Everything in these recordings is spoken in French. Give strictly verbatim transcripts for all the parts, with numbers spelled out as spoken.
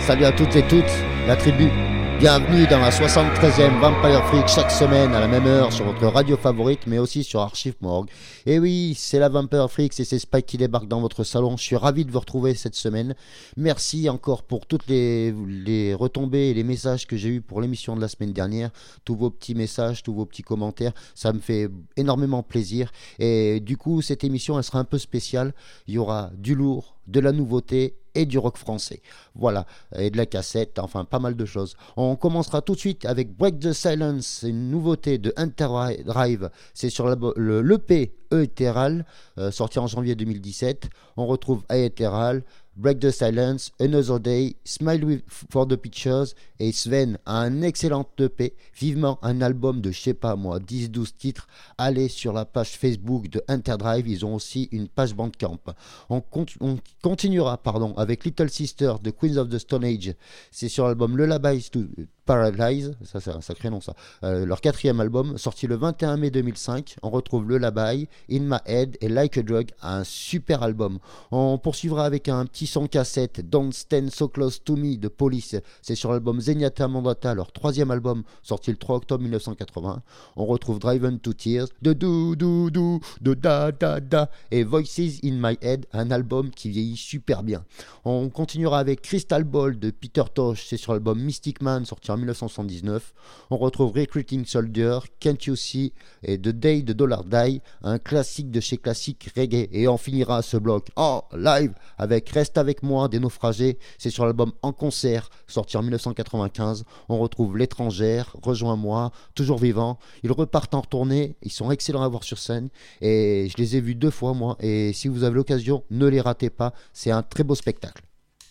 Salut à toutes et toutes, la tribu. Bienvenue dans la soixante-treizième Vampire Freak chaque semaine à la même heure sur votre radio favorite mais aussi sur Archive Morgue. Et oui, c'est la Vampire Freak et c'est Spike qui débarque dans votre salon. Je suis ravi de vous retrouver cette semaine. Merci encore pour toutes les, les retombées et les messages que j'ai eus pour l'émission de la semaine dernière. Tous vos petits messages, tous vos petits commentaires, ça me fait énormément plaisir. Et du coup, cette émission, elle sera un peu spéciale. Il y aura du lourd, de la nouveauté et du rock français. Voilà, et de la cassette, enfin pas mal de choses. On commencera tout de suite avec Break the Silence, une nouveauté de Interdrive. C'est sur la, le, l'E P Aetheral, euh, sorti en janvier deux mille dix-sept. On retrouve Aetheral, Break the Silence, Another Day, Smile with, for the Pictures, et Sven a un excellent E P, vivement un album de je sais pas moi, dix douze titres. Allez sur la page Facebook de Interdrive, ils ont aussi une page Bandcamp. On, con- on continuera pardon, avec Little Sister de Queens of the Stone Age, c'est sur l'album Lullabies to Paradise, ça c'est un sacré nom ça, euh, leur quatrième album, sorti le vingt et un mai deux mille cinq. On retrouve Lullaby, In My Head et Like a Drug, un super album. On poursuivra avec un petit son cassette, Don't Stand So Close To Me de Police, c'est sur l'album Zenyatta Mandata, leur troisième album, sorti le trois octobre mille neuf cent quatre-vingts. On retrouve Driven to Tears, de Do Do Do, de Da Da Da, et Voices In My Head, un album qui vieillit super bien. On continuera avec Crystal Ball de Peter Tosh, c'est sur l'album Mystic Man, sorti en mille neuf cent soixante-dix-neuf. On retrouve Recruiting Soldier, Can't You See et The Day de Dollar Die, un classique de chez classique reggae. Et on finira ce bloc en live avec Reste Avec Moi des Naufragés, c'est sur l'album En Concert, sorti en mille neuf cent quatre-vingt-quinze. On retrouve L'étrangère, Rejoins-moi, Toujours Vivant. Ils repartent en tournée, ils sont excellents à voir sur scène et je les ai vus deux fois moi, et si vous avez l'occasion, ne les ratez pas, c'est un très beau spectacle.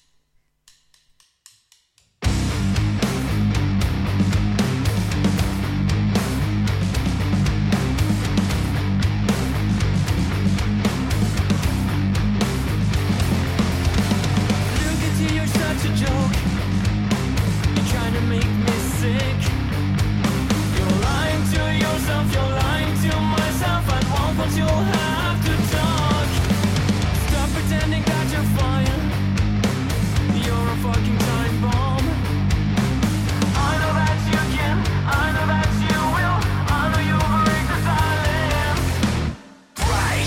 You'll have to talk. Stop pretending that you're fine. You're a fucking time bomb. I know that you can, I know that you will. I know you'll break the silence. Break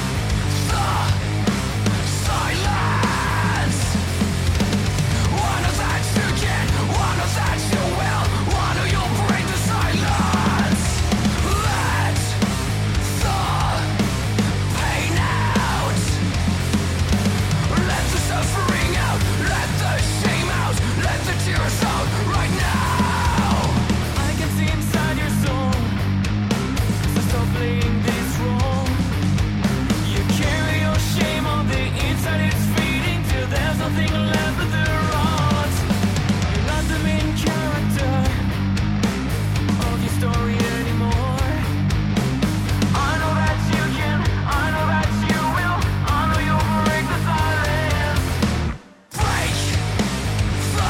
the silence. I know that you can, I know that you will. I know you'll break the silence. Let the pain out. Let the suffering out. Let the shame out. Let the tears out right now. I can see inside your soul. So stop playing this role. You carry your shame on the inside. It's feeding till there's nothing left but the rot. You're not the main character of your story anymore. I know that you can, I know that you will. I know you'll break the silence. Break the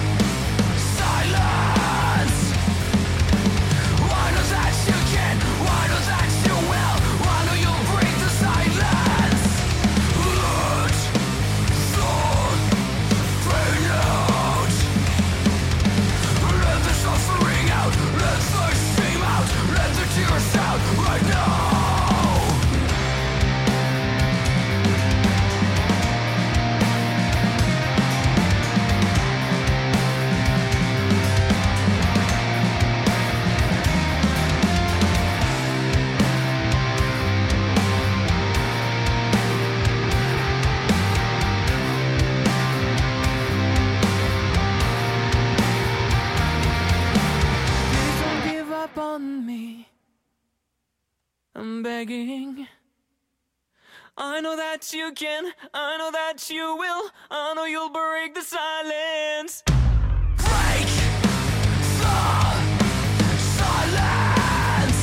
silence. I know that you can, I know that you will. I know you'll break the silence. Let the pain out. Let the suffering out. Let the shame out. Let the tears out right now. Please don't give up on me. I'm begging. I know that you can, I know that you will. I know you'll break the silence. Break the silence.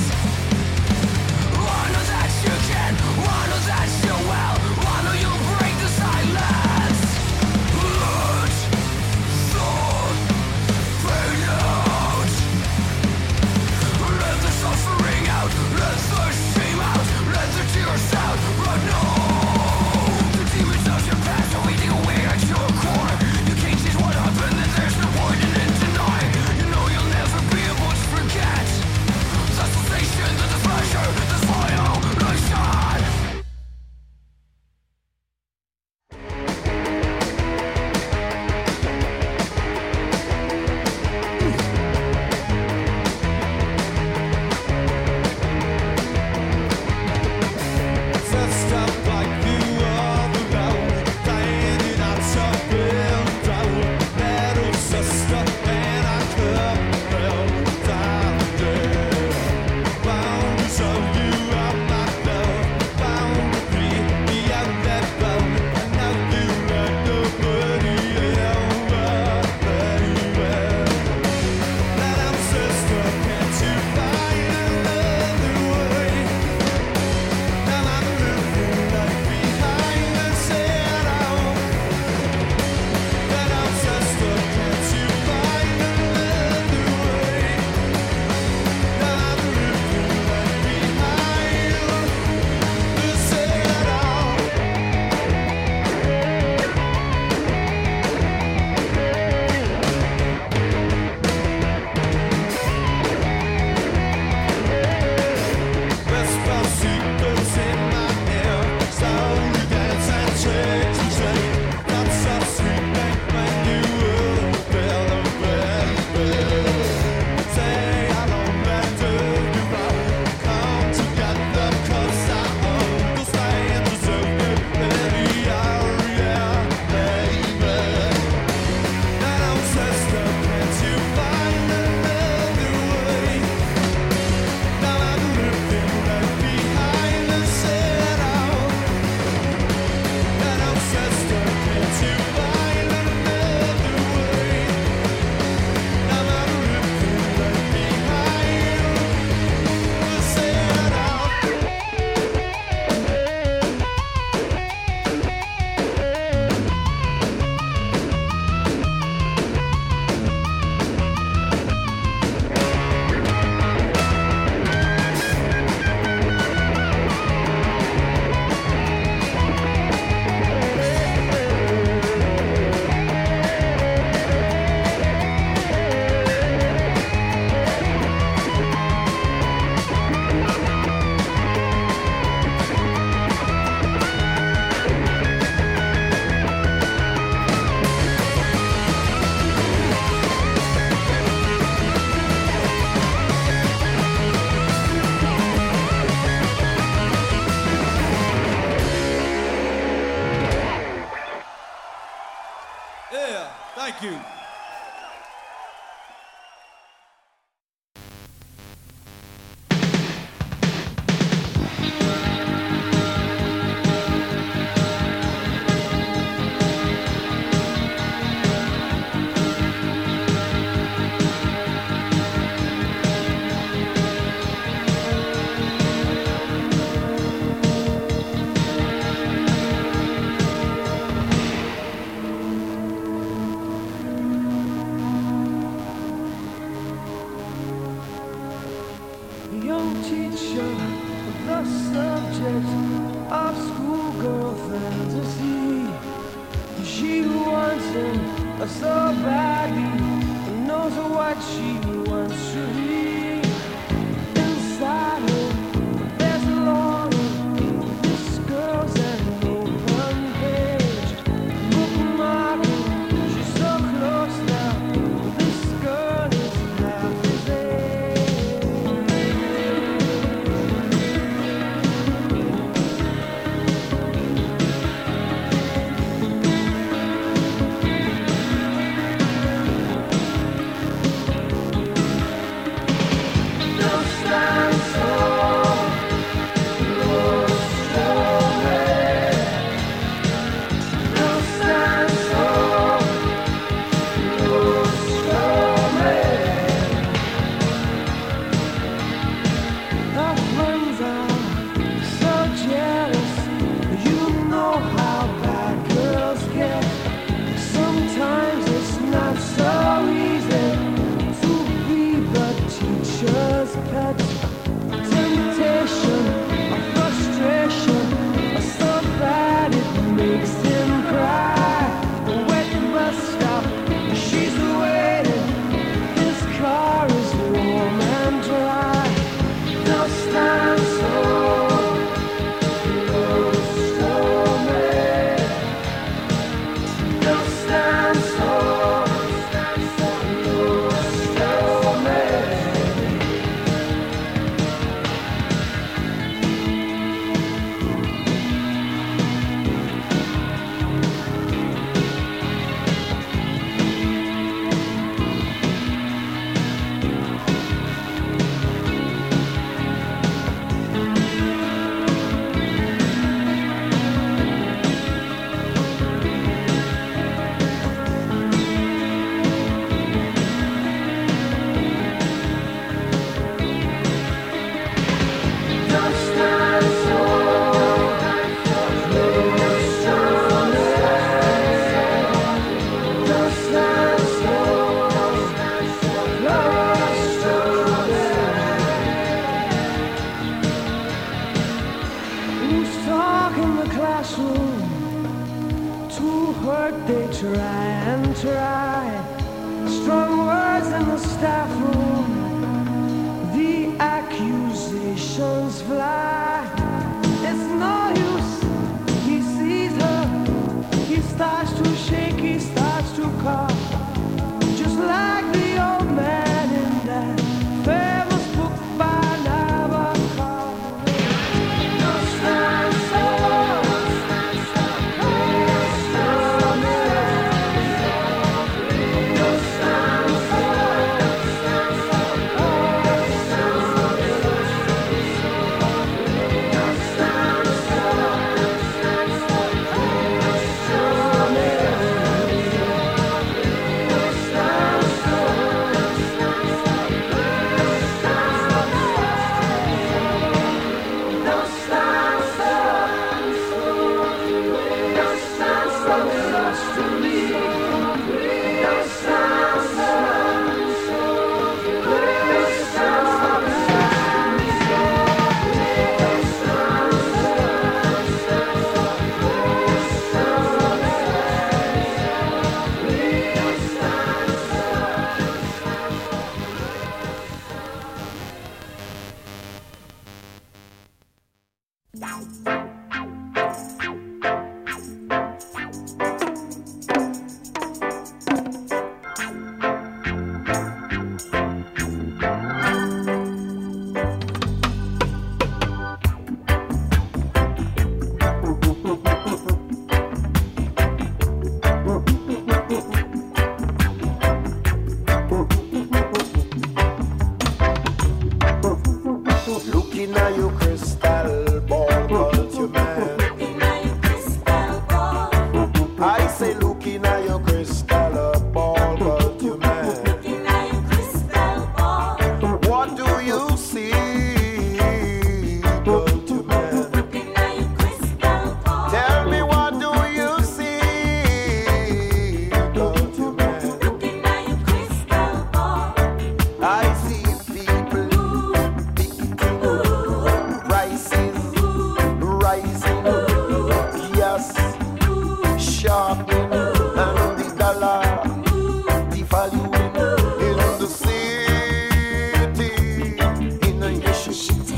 I know that you can, I know that you will. I know you'll break the silence. Let the pain out. Let the suffering out. Let the shame out. Let the tears out right now. The demons of your past are waiting away at your core. You can't change what I've Thank you. Young teacher, the subject of schoolgirl fantasy. She wants him so badly, knows what she wants to be. Inside her, there's a longing. This girl's an open page, bookmarking. She's so close now. This girl is half his age. Stand sharpening and the dollar devaluing in the city, in a city,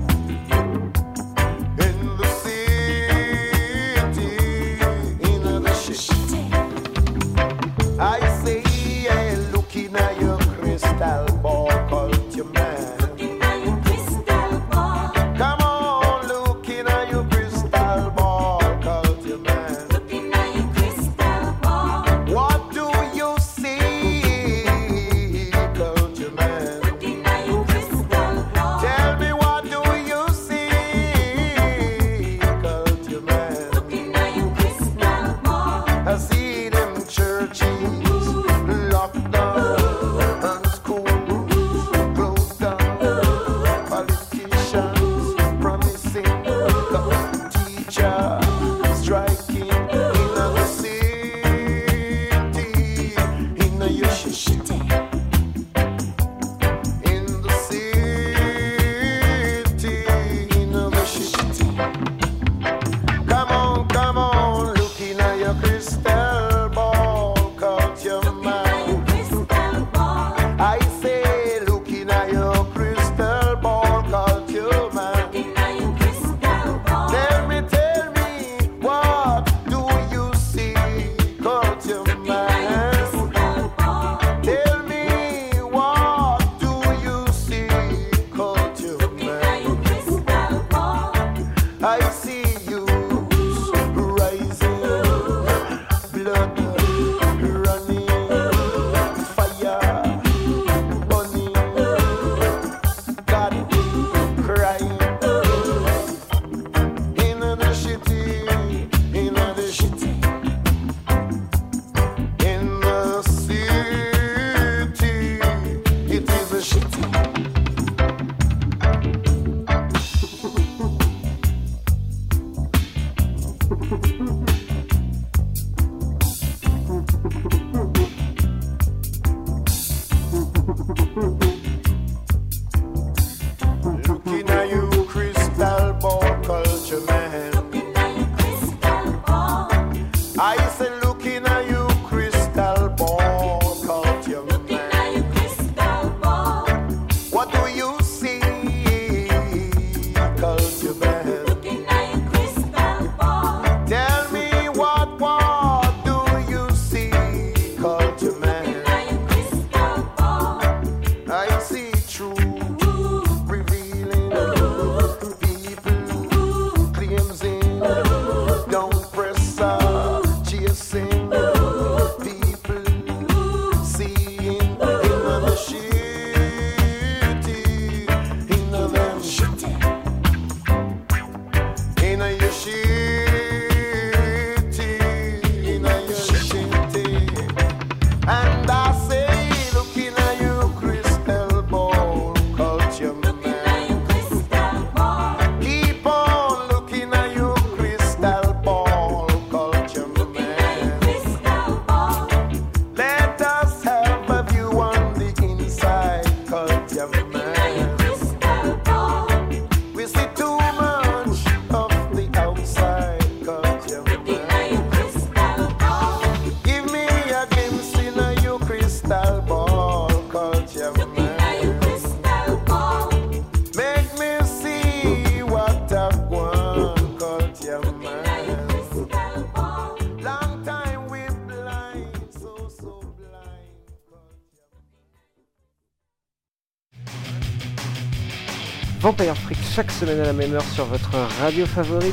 in the city, in the city. I say, yeah, looking at your crystal ball, culture man. Looking at your crystal ball. Come on, looking at your crystal ball, culture man. Looking at your crystal ball. What do you see, culture man? Looking at your crystal ball. Tell me, what do you see, culture man? Looking at your crystal ball. I see them churches locked down and schools closed down. Politicians promising teachers striking in the city, in the city, in the city, in the city. Come on, come on, looking at your crystal ball, culture Looking at your man. crystal ball. I say, looking at your crystal ball, culture man. Looking at your crystal ball. Tell me, tell me, what do you see, culture Looking at your man? crystal ball. Tell me, what do you see, culture Looking at man? your crystal ball. I see you rising, blood running, fire burning, God crying in the city, in the city, in the city. It is a city. Looking at you, crystal ball, culture man. Looking at your crystal ball. I say, looking at you, crystal ball, culture Looking man. at your crystal ball. What do you see, culture man? Looking at your crystal ball. Tell me, what, what do you see, culture Looking man? at your crystal ball. I see truth Ooh, revealing, people claims in, don't press up, chasing, people seeing in the city, in the city, in your city, in your city. And I say, looking at you, crystal ball, culture looking at man. your crystal ball. Keep on looking at you, crystal ball, culture Looking at your man. crystal ball. Let us have a view on the inside, culture Looking at your man. crystal ball. We see too much of the outside, culture Looking at man. your crystal ball. Give me a glimpse in your crystal ball, culture Looking at your man. crystal ball. Make me see what I've won, culture Looking at your man. crystal ball. Long time we blind, so so blind, culture. Vampire Freak chaque semaine à la même heure sur votre radio favorite.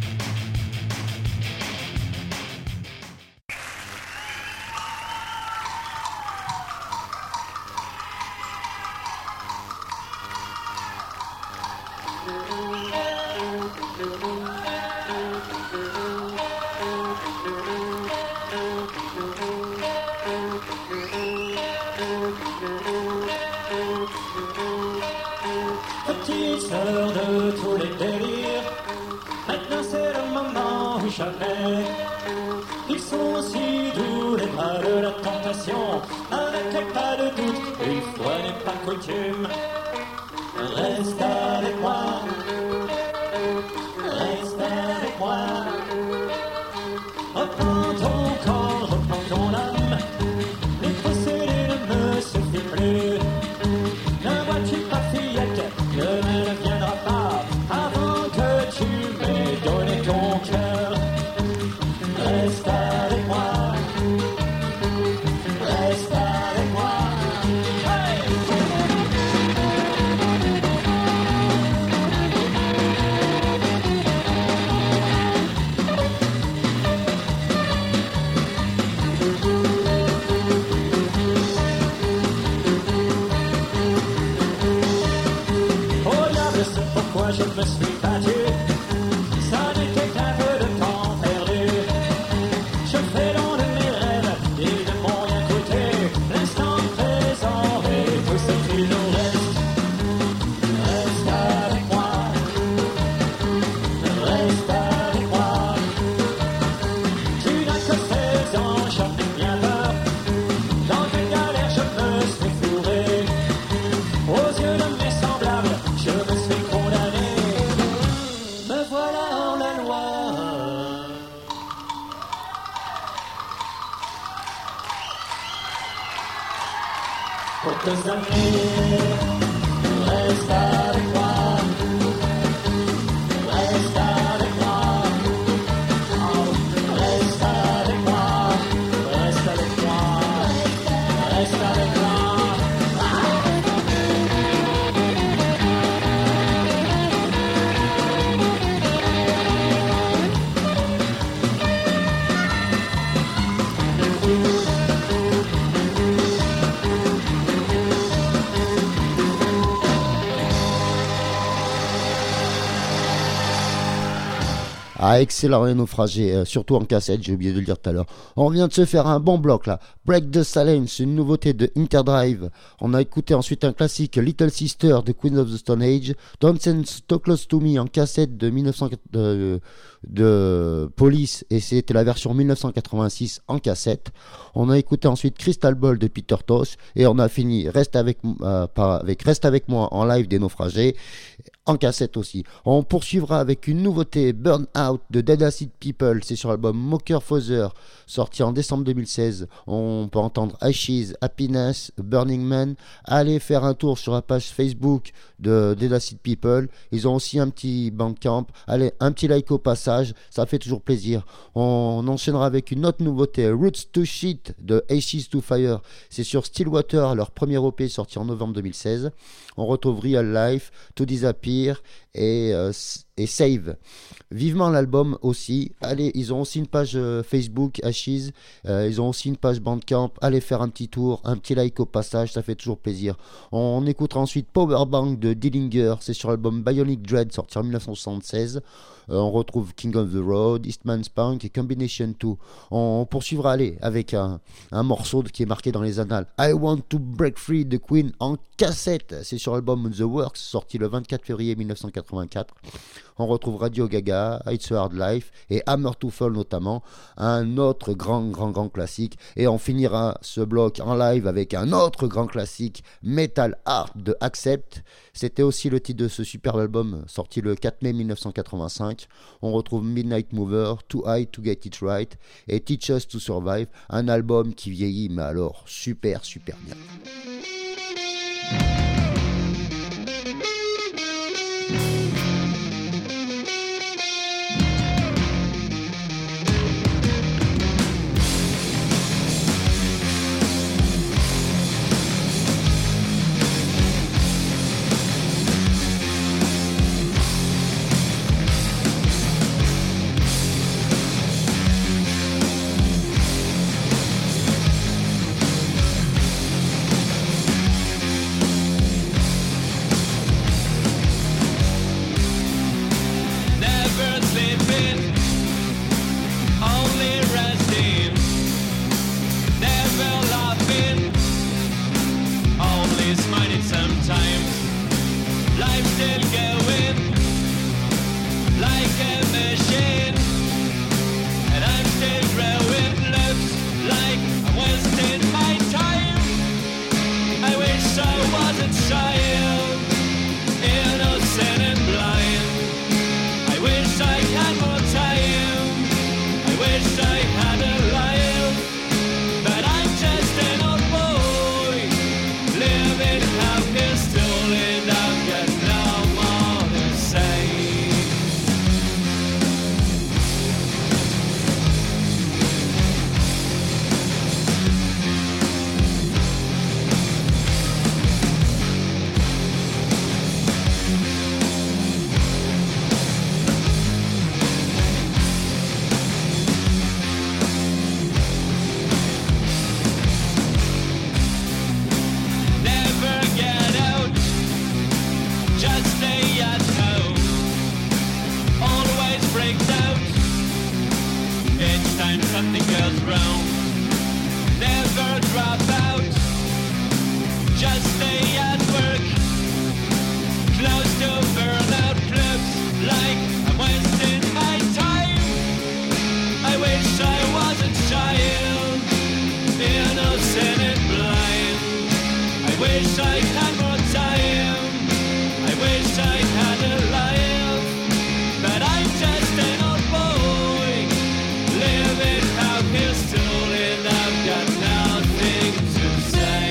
Petite sœur de tous les délires, maintenant c'est le moment ou jamais. Ils sont si doux les bras de la tentation, avec pas de doute, une fois n'est pas coutume. Reste avec moi, reste avec moi. Reprends ton corps, reprends ton âme. Les procédés ne me suffisent plus. Ne vois-tu pas, fillette, demain ne viendra pas avant que tu m'aies donné ton cœur. Reste avec moi. Reste avec moi. Hey! Oh diable, c'est pourquoi je me suis battu. Ça n'était qu'un peu de temps perdu. Je fais long de mes rêves, ils ne m'ont rien coûté. L'instant présent et tout ce qu'il nous reste. Reste avec moi. Reste avec moi. Tu n'as que seize ans, j'en ai bien peur. Dans quelle galère je me suis fourré. Aux yeux de mes semblables, je me suis condamné. Me voilà en la loi. Pour tes amis, reste avec moi. Reste avec moi. Oh, reste avec moi. Reste avec moi. Reste avec moi. Ah, excellent les naufragés, euh, surtout en cassette, j'ai oublié de le dire tout à l'heure. On vient de se faire un bon bloc là. Break the Silence, une nouveauté de Interdrive. On a écouté ensuite un classique, Little Sister de Queen of the Stone Age. Don't Stand So Close to Me en cassette de, mille neuf cents, de, de Police, et c'était la version mille neuf cent quatre-vingt-six en cassette. On a écouté ensuite Crystal Ball de Peter Tosh, et on a fini Reste avec, euh, par, avec Reste avec moi en live des naufragés, en cassette aussi. On poursuivra avec une nouveauté, Burn Out de Dead Acid People, c'est sur l'album Mocker Father, sorti en décembre deux mille seize. On peut entendre Ashes, Happiness, Burning Man. Allez faire un tour sur la page Facebook de Dead Acid People, ils ont aussi un petit Bandcamp. Allez, un petit like au passage, ça fait toujours plaisir. On enchaînera avec une autre nouveauté, Roots to Shit de Ashes to Fire, c'est sur Stillwater, leur premier E P sorti en novembre deux mille seize. On retrouve Real Life, To Disappear et, euh, et Save. Vivement l'album aussi. Allez, ils ont aussi une page euh, Facebook, Ashes. Euh, ils ont aussi une page Bandcamp. Allez faire un petit tour, un petit like au passage, ça fait toujours plaisir. On, on écoutera ensuite Powerbank de Dillinger. C'est sur l'album Bionic Dread, sorti en mille neuf cent soixante-seize. Euh, on retrouve King of the Road, Eastman's Punk et Combination deux. On, on poursuivra, allez, avec un, un morceau qui est marqué dans les annales. I Want to Break Free de Queen en cassette. C'est sur l'album The Works, sorti le vingt-quatre février mille neuf cent quatre-vingt-quatre. On retrouve Radio Gaga, It's a Hard Life et Hammer to Fall notamment, un autre grand grand grand classique. Et on finira ce bloc en live avec un autre grand classique, Metal Art de Accept. C'était aussi le titre de ce superbe album sorti le quatre mai mille neuf cent quatre-vingt-cinq. On retrouve Midnight Mover, Too High to Get It Right et Teach Us to Survive, un album qui vieillit mais alors super super bien. Thank when something goes wrong. Never drop out, just stay at work. Close to burnout clubs, like I'm wasting my time. I wish I was a child, innocent and blind. I wish I had more time, I wish I had a life. But I'm just an old boy, living out here still, and I've got nothing to say.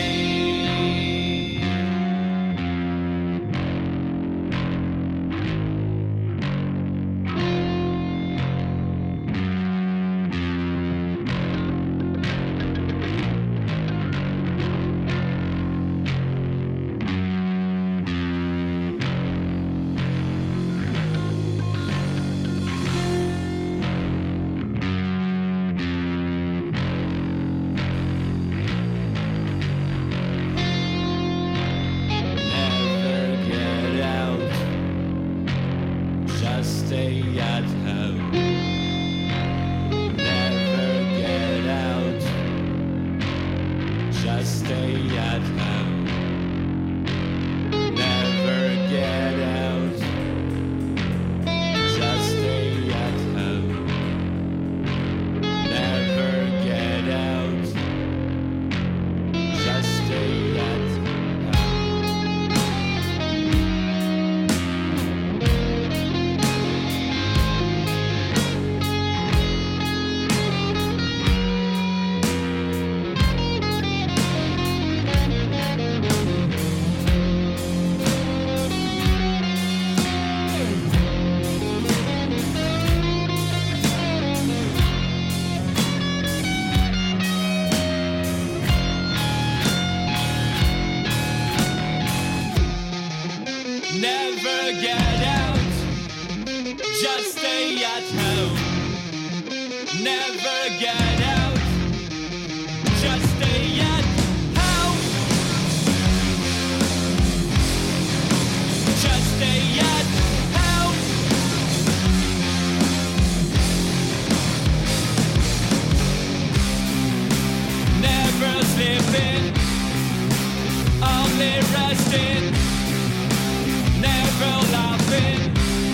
Never get out, just stay at home. Never get out, just stay at home. Never get out, just stay at home. Never get out, just stay at home. Never get out, just stay at home. Never get out, just stay at home. Just stay at home. Never sleeping, only resting. Never laughing,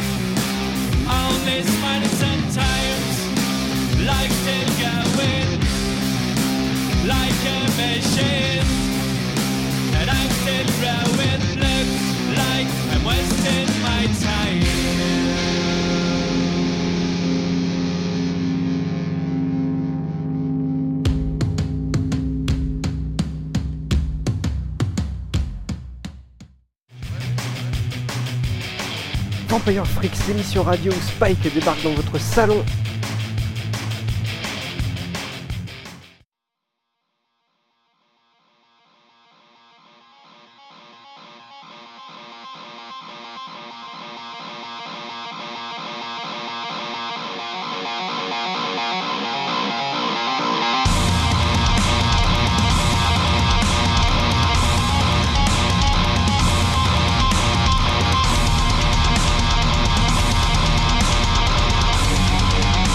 only smiling sometimes. Like still going, like a machine. And I'm still growing, looks like I'm wasting my time. Vampire Freaks, l'émission radio où Spike débarque dans votre salon. Never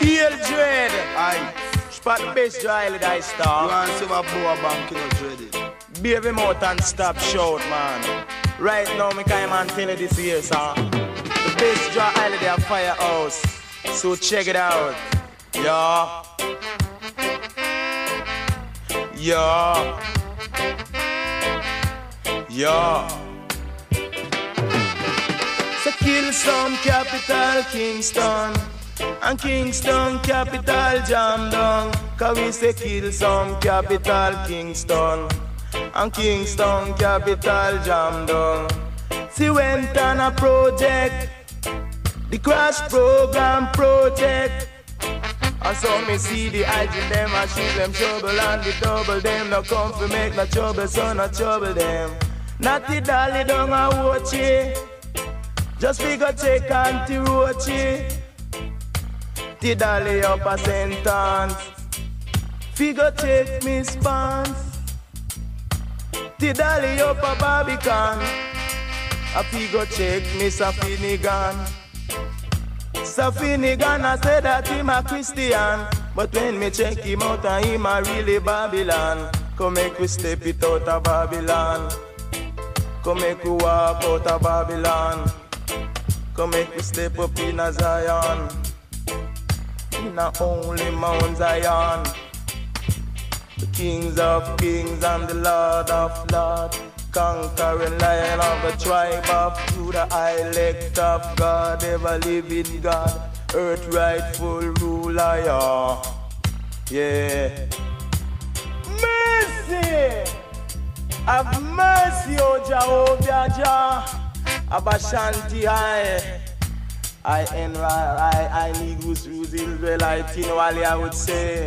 Hail Dread. Aye. Spot the best dry that I You start. want to see what boy bank, you know, dready. Baby mouth and stop shout, man. Right now, me come and tell you this here, sir. The best dry holiday at Firehouse. So check it out. Yeah. Yeah. Yeah. So kill some capital Kingston. And Kingston capital jam down. Cause we say kill some capital Kingston. And Kingston capital jam down. See went on a project, the crash program project. And so me see the hygiene them and shoot them trouble and the double them. No come for make no trouble, so no trouble them. Not the dolly down a watch it. Just figure take anti-roach. The dolly up a sentence. Figure take me spans. The dolly up a Barbican. A figure check me Finnegan. Finnegan I said that him a Christian. But when me check him out and him a really Babylon. Come make we step it out of Babylon. Come make we walk out of Babylon. Come make we step up in a Zion. In a only Mount Zion. The kings of kings and the Lord of lords. Conquering lion of the tribe of Judah. Elect of God, ever living God. Earth rightful ruler, yeah. Yeah. Mercy! Have mercy, O Jehovah Jah. Abashanti I I N I I Negus Ruse Israelite in Wally I would say.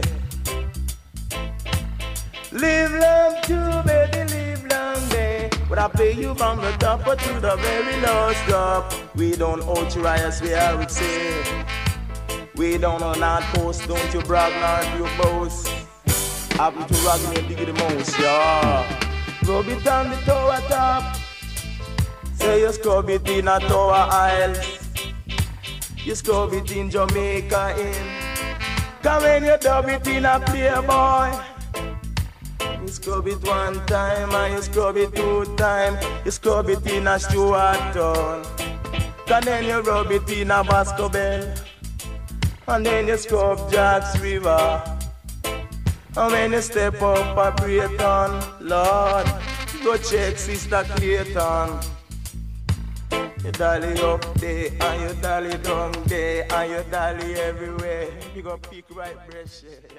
Live long to baby, live long day. But I play you from the top or to the very last drop. We don't out your eyes, we I would say. We don't know not post, don't you brag, not you boast. Happen to rock me and dig it the most, yeah. Rub it on the tower top. Say you scrub it in a tower aisle. You scrub it in Jamaica in. Come when you dub it in a Playboy. You scrub it one time and you scrub it two times. You scrub it in a Stuart Town. And then you rub it in a Vasco Bell. And then you scrub Jack's River. And when you step up a Brayton, Lord, go check Sister Clayton. You dolly up there and you dolly down there and you dolly everywhere. You go pick right breast, yeah.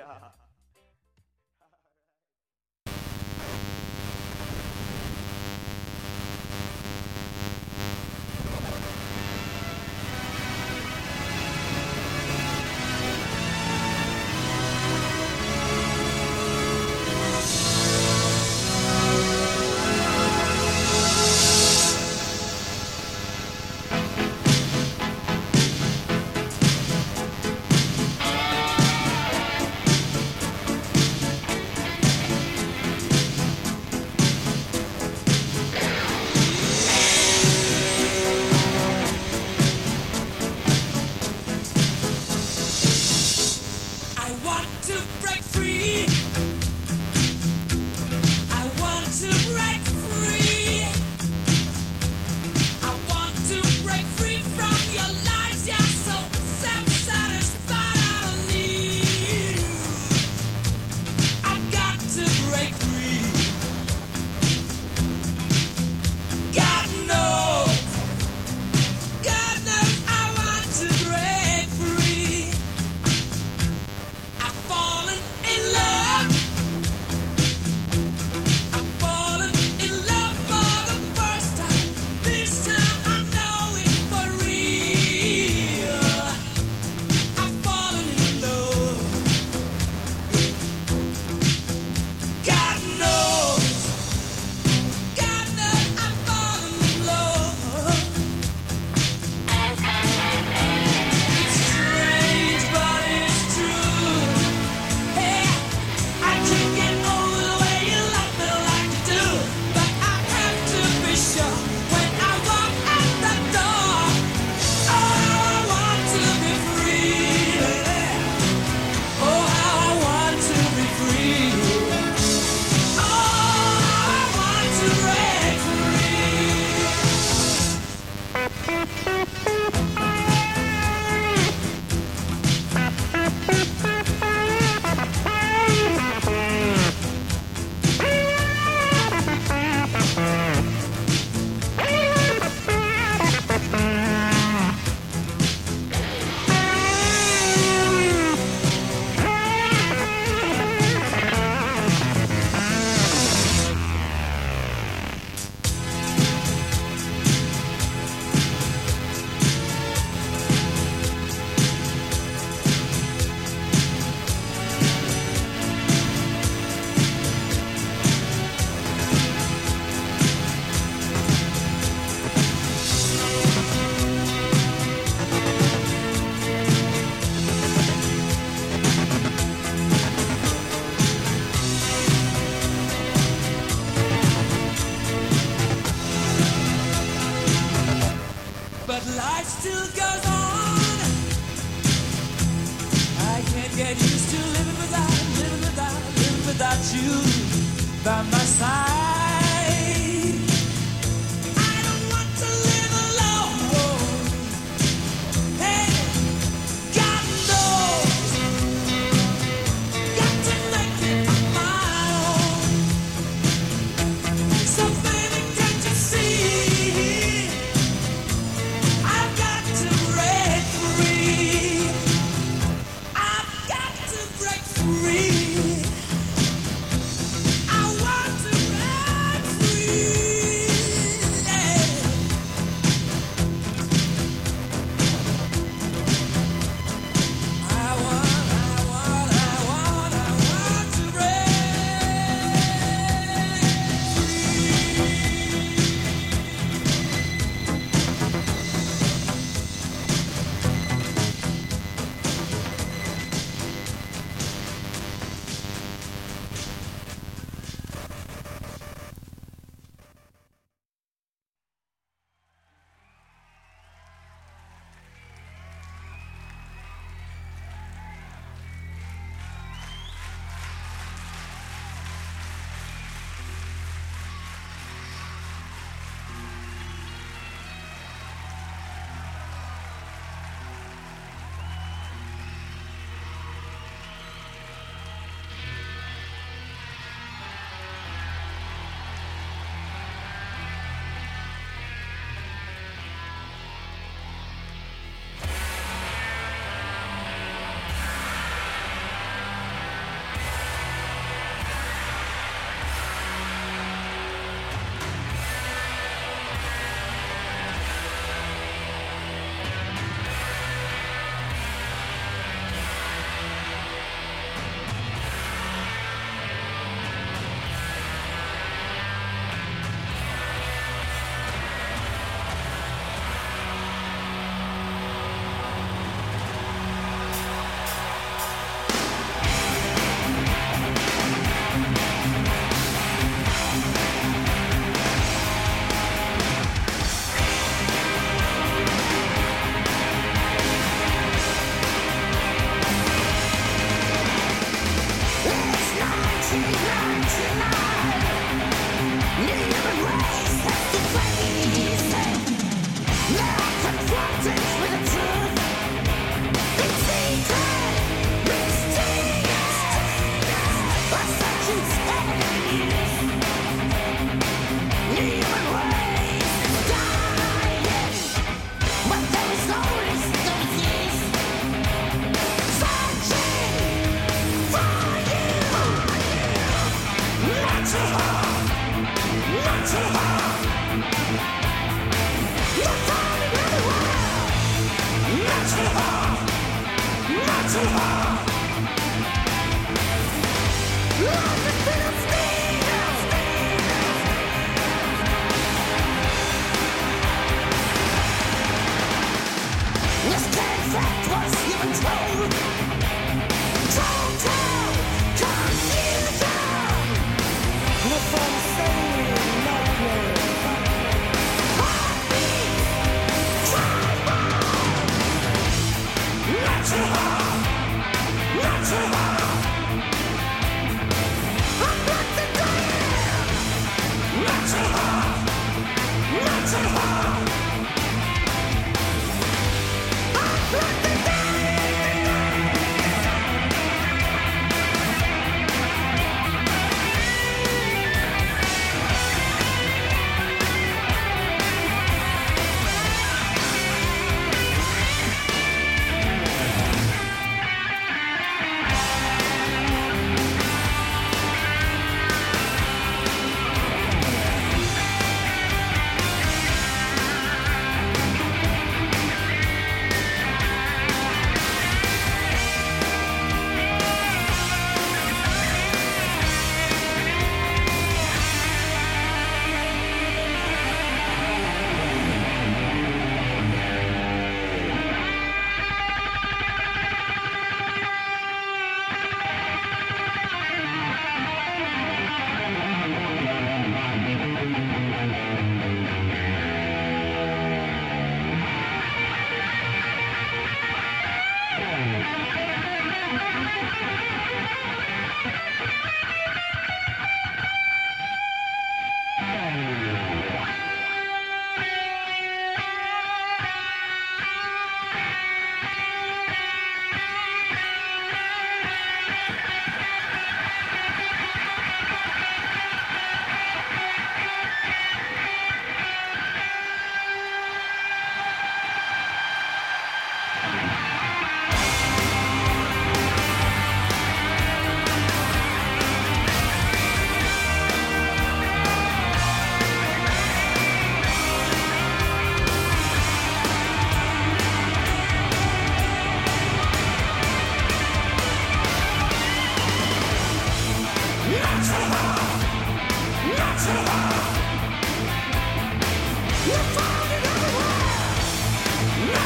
But life still goes on. I can't get used to living without, living without, living without you by my side. I don't want to live alone. Hey, God knows, got to make it on my own. So baby, can't you see? I've got to break free. I've got to break free. I want to break free. Yeah. I want, I want, I want, I want to break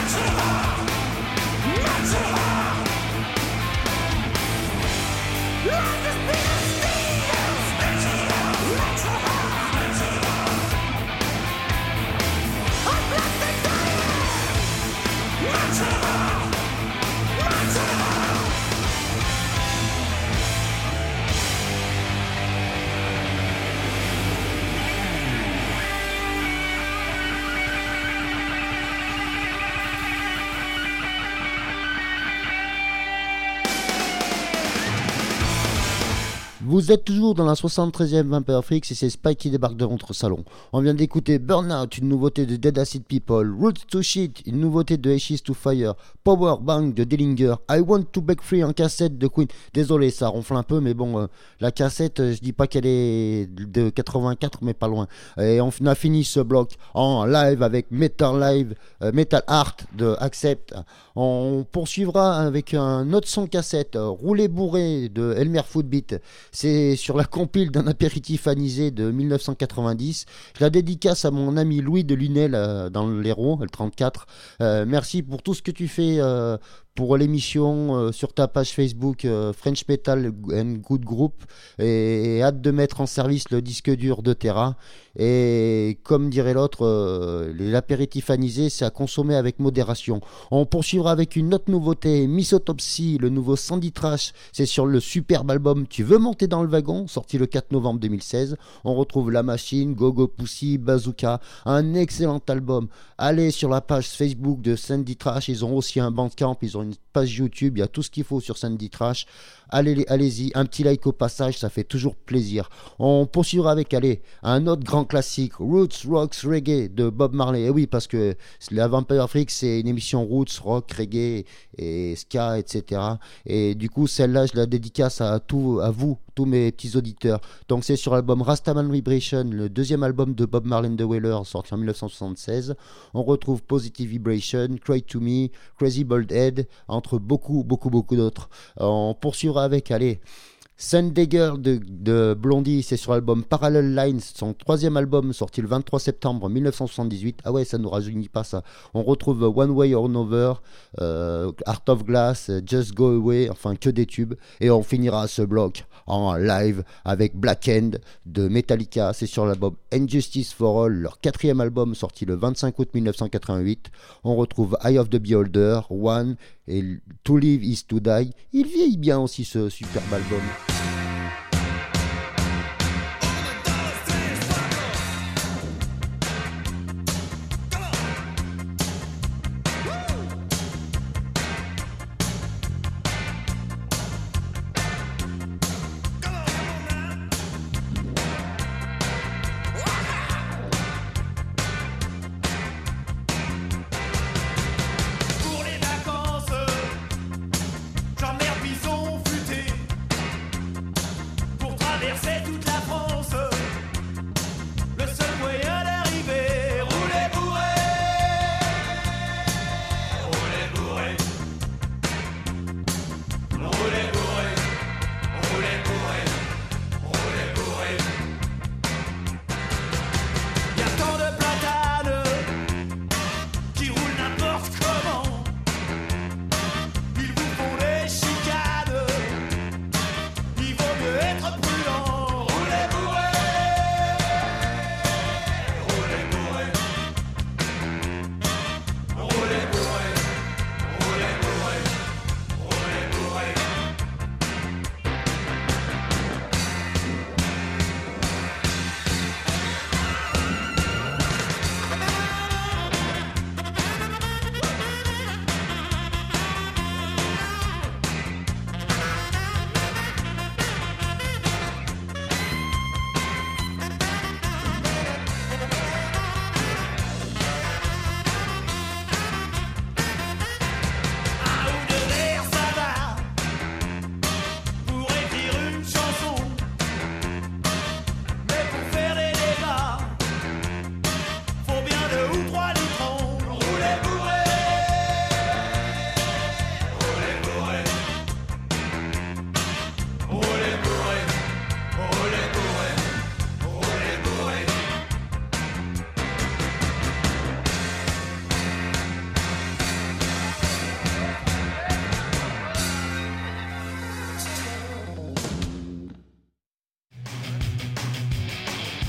Vous êtes toujours dans la soixante-treizième Vampire Freaks et c'est Spike qui débarque de votre salon. On vient d'écouter Burnout, une nouveauté de Dead Acid People, Roots to Shit, une nouveauté de Ashes to Fire, Power Bang de Dillinger, I Want to Break Free en cassette de Queen. Désolé, ça ronfle un peu, mais bon, euh, la cassette, euh, je dis pas qu'elle est de quatre-vingt-quatre, mais pas loin. Et on a fini ce bloc en live avec Metal Live, euh, Metal Art de Accept. On poursuivra avec un autre son cassette, euh, Roulé bourré de Elmer Footbeat. C'est sur la compile d'un apéritif anisé de mille neuf cent quatre-vingt-dix. Je la dédicace à mon ami Louis de Lunel euh, dans l'Hérault, le trente-quatre. Euh, merci pour tout ce que tu fais euh, pour l'émission euh, sur ta page Facebook euh, French Metal and Good Group. Et, et hâte de mettre en service le disque dur de Terra. Et comme dirait l'autre, euh, l'apéritif anisé, c'est à consommer avec modération. On poursuivra avec une autre nouveauté, Miss Autopsy, le nouveau Sandy Trash. C'est sur le superbe album Tu veux monter dans le wagon, sorti le quatre novembre deux mille seize. On retrouve La Machine, Gogo Pussy, Bazooka, un excellent album. Allez sur la page Facebook de Sandy Trash, ils ont aussi un Bandcamp, ils ont une page YouTube, il y a tout ce qu'il faut sur Sandy Trash. Allez, allez-y, un petit like au passage, ça fait toujours plaisir. On poursuivra avec, allez, un autre grand classique, Roots, Rocks, Reggae de Bob Marley. Et oui, parce que la Vampire Freaks, c'est une émission Roots, Rock, Reggae et Ska, et cetera. Et du coup, celle-là, je la dédicace à, tout, à vous, tous mes petits auditeurs. Donc c'est sur l'album Rastaman Vibration, le deuxième album de Bob Marley and the Wailers, sorti en mille neuf cent soixante-seize. On retrouve Positive Vibration, Cry to Me, Crazy Bald Head, entre beaucoup, beaucoup, beaucoup d'autres. On poursuivra avec, allez, Sunday Girl de, de Blondie, c'est sur l'album Parallel Lines, son troisième album sorti le vingt-trois septembre mille neuf cent soixante-dix-huit. Ah ouais, ça nous rajeunit pas ça. On retrouve One Way or Another, euh, Heart of Glass, Just Go Away, enfin que des tubes. Et on finira ce bloc en live avec Black End de Metallica, c'est sur l'album Injustice for All, leur quatrième album sorti le vingt-cinq août mille neuf cent quatre-vingt-huit. On retrouve Eye of the Beholder, One et To Live is to Die. Il vieillit bien aussi ce superbe album. Pour les vacances, j'emmerde bison futé.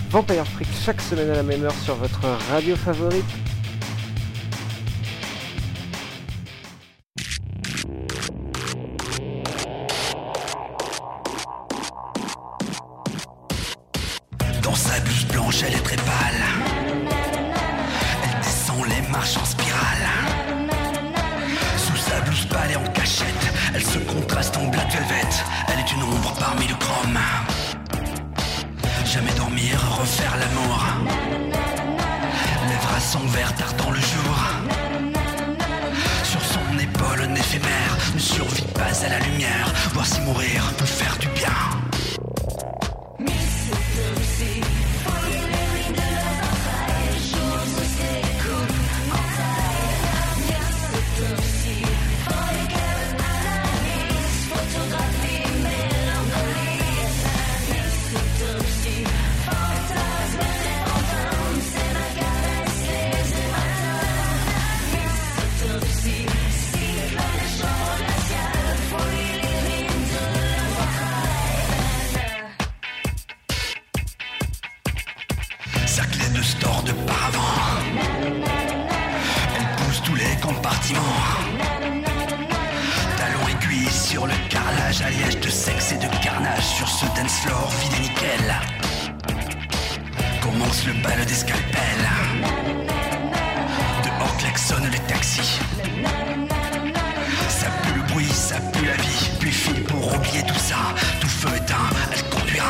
Vampire Freak chaque semaine à la même heure sur votre radio favorite. Dans sa blouse blanche, elle est très pâle. Elle descend les marches en spirale. Sous sa blouse pâle et en cachette, elle se contraste en black velvet. Elle est une ombre parmi le chrome. Jamais dormir, refaire l'amour. Lèvres à sang vert tardant le jour. Sur son épaule, un éphémère ne survit pas à la lumière. Voir si mourir peut faire du bien. Cerclée de stores de paravent, elle pousse tous les compartiments. Talons aiguilles sur le carrelage, alliage de sexe et de carnage. Sur ce dance floor vide et nickel commence le bal des scalpels. Dehors klaxonnent les taxis. Ça pue le bruit, ça pue la vie. Puis file pour oublier tout ça. Tout feu éteint, elle conduira.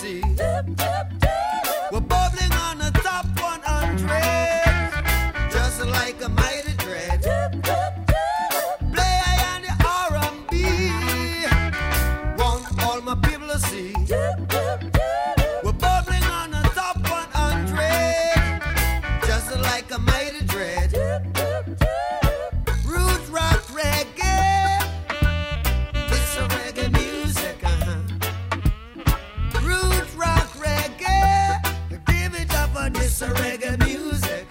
sea. We're bubbling on the top one hundred, just like a mighty dread. Play I and the R and B, want all my people to see. We're bubbling on the top one hundred, just like a mighty dread. Root rock reggae, it's a reggae music, uh-huh. Root rock reggae, give it up for this a reggae music.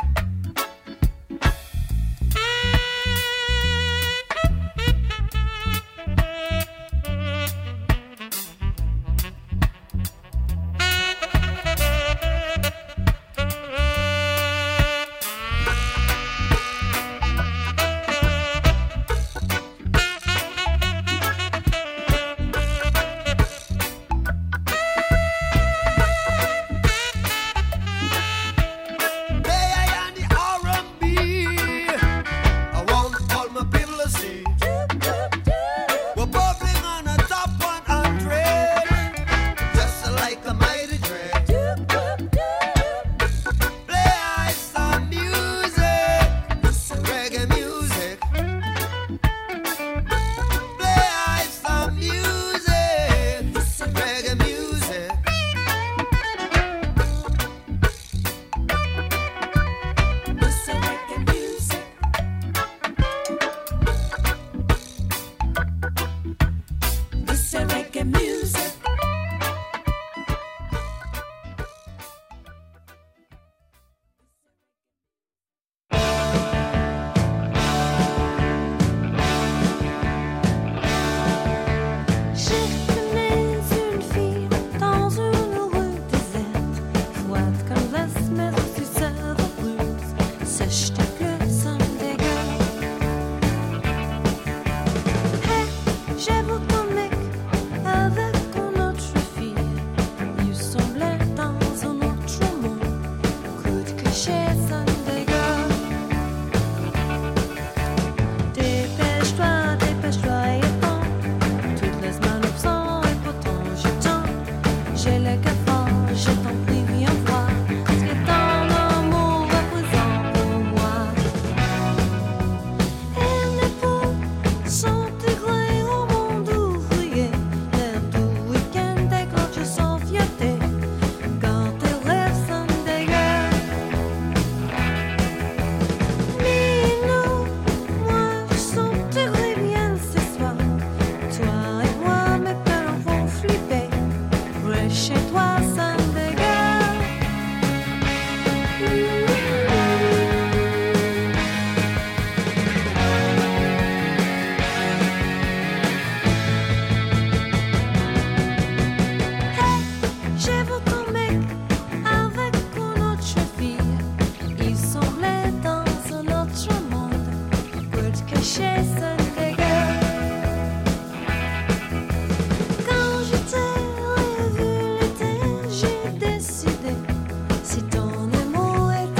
Si ton amour est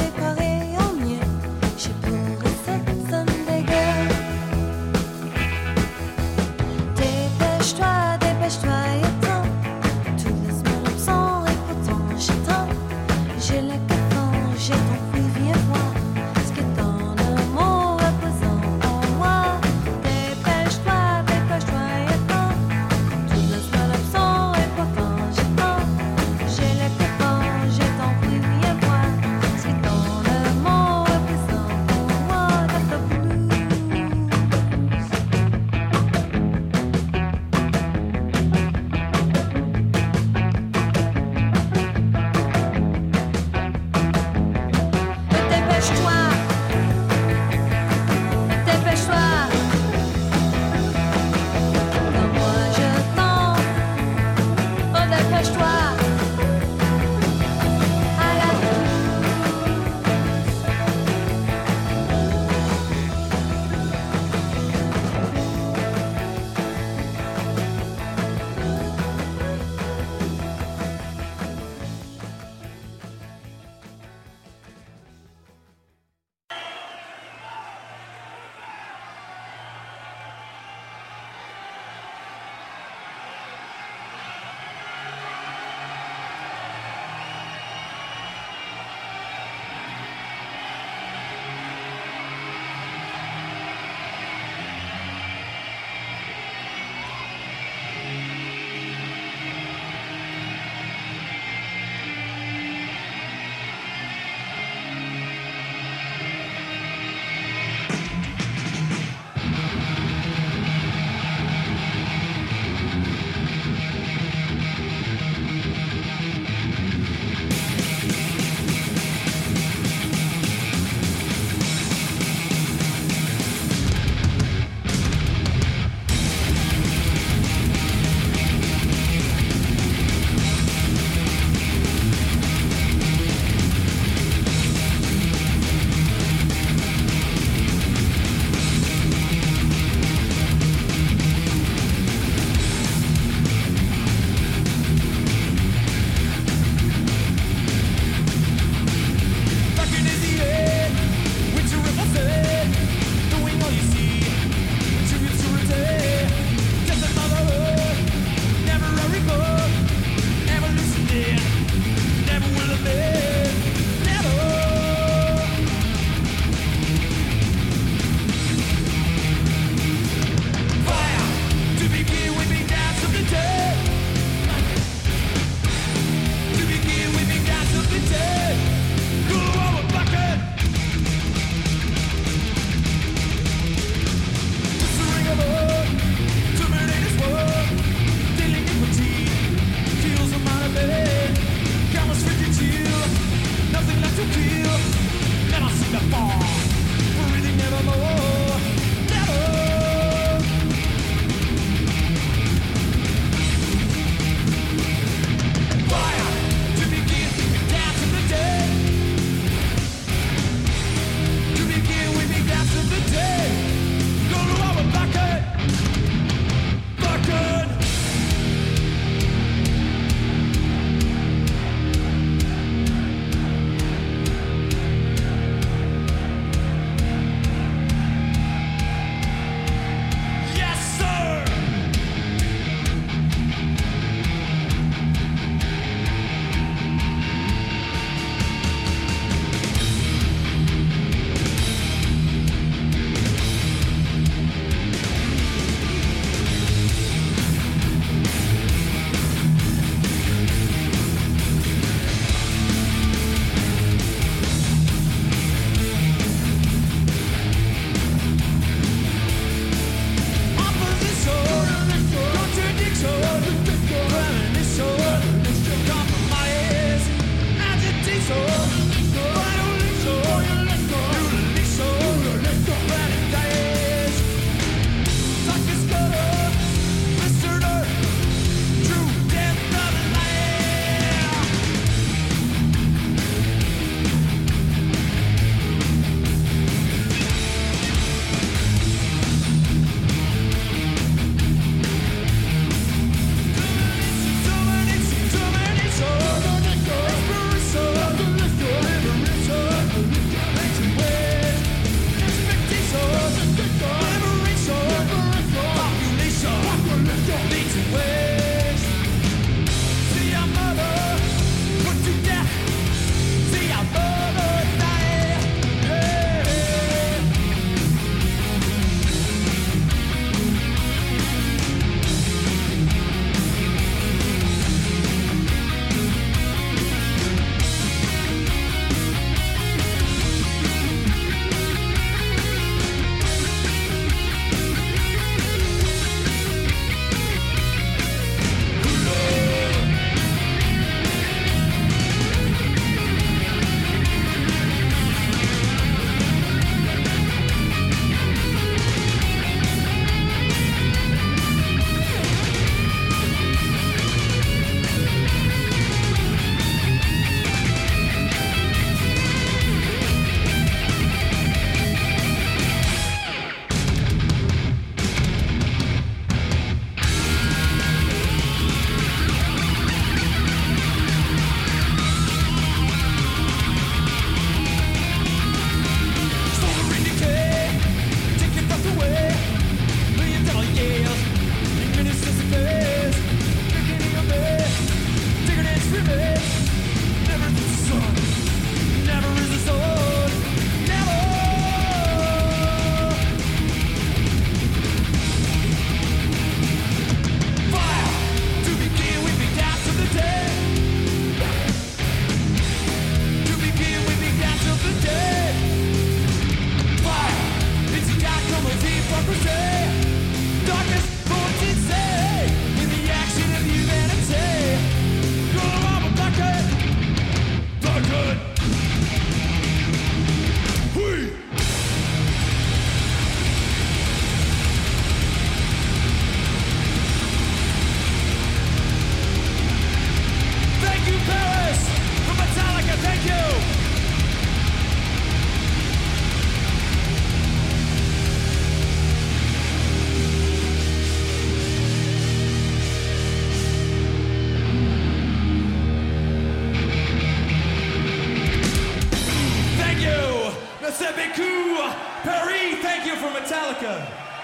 Paris, thank you for Metallica.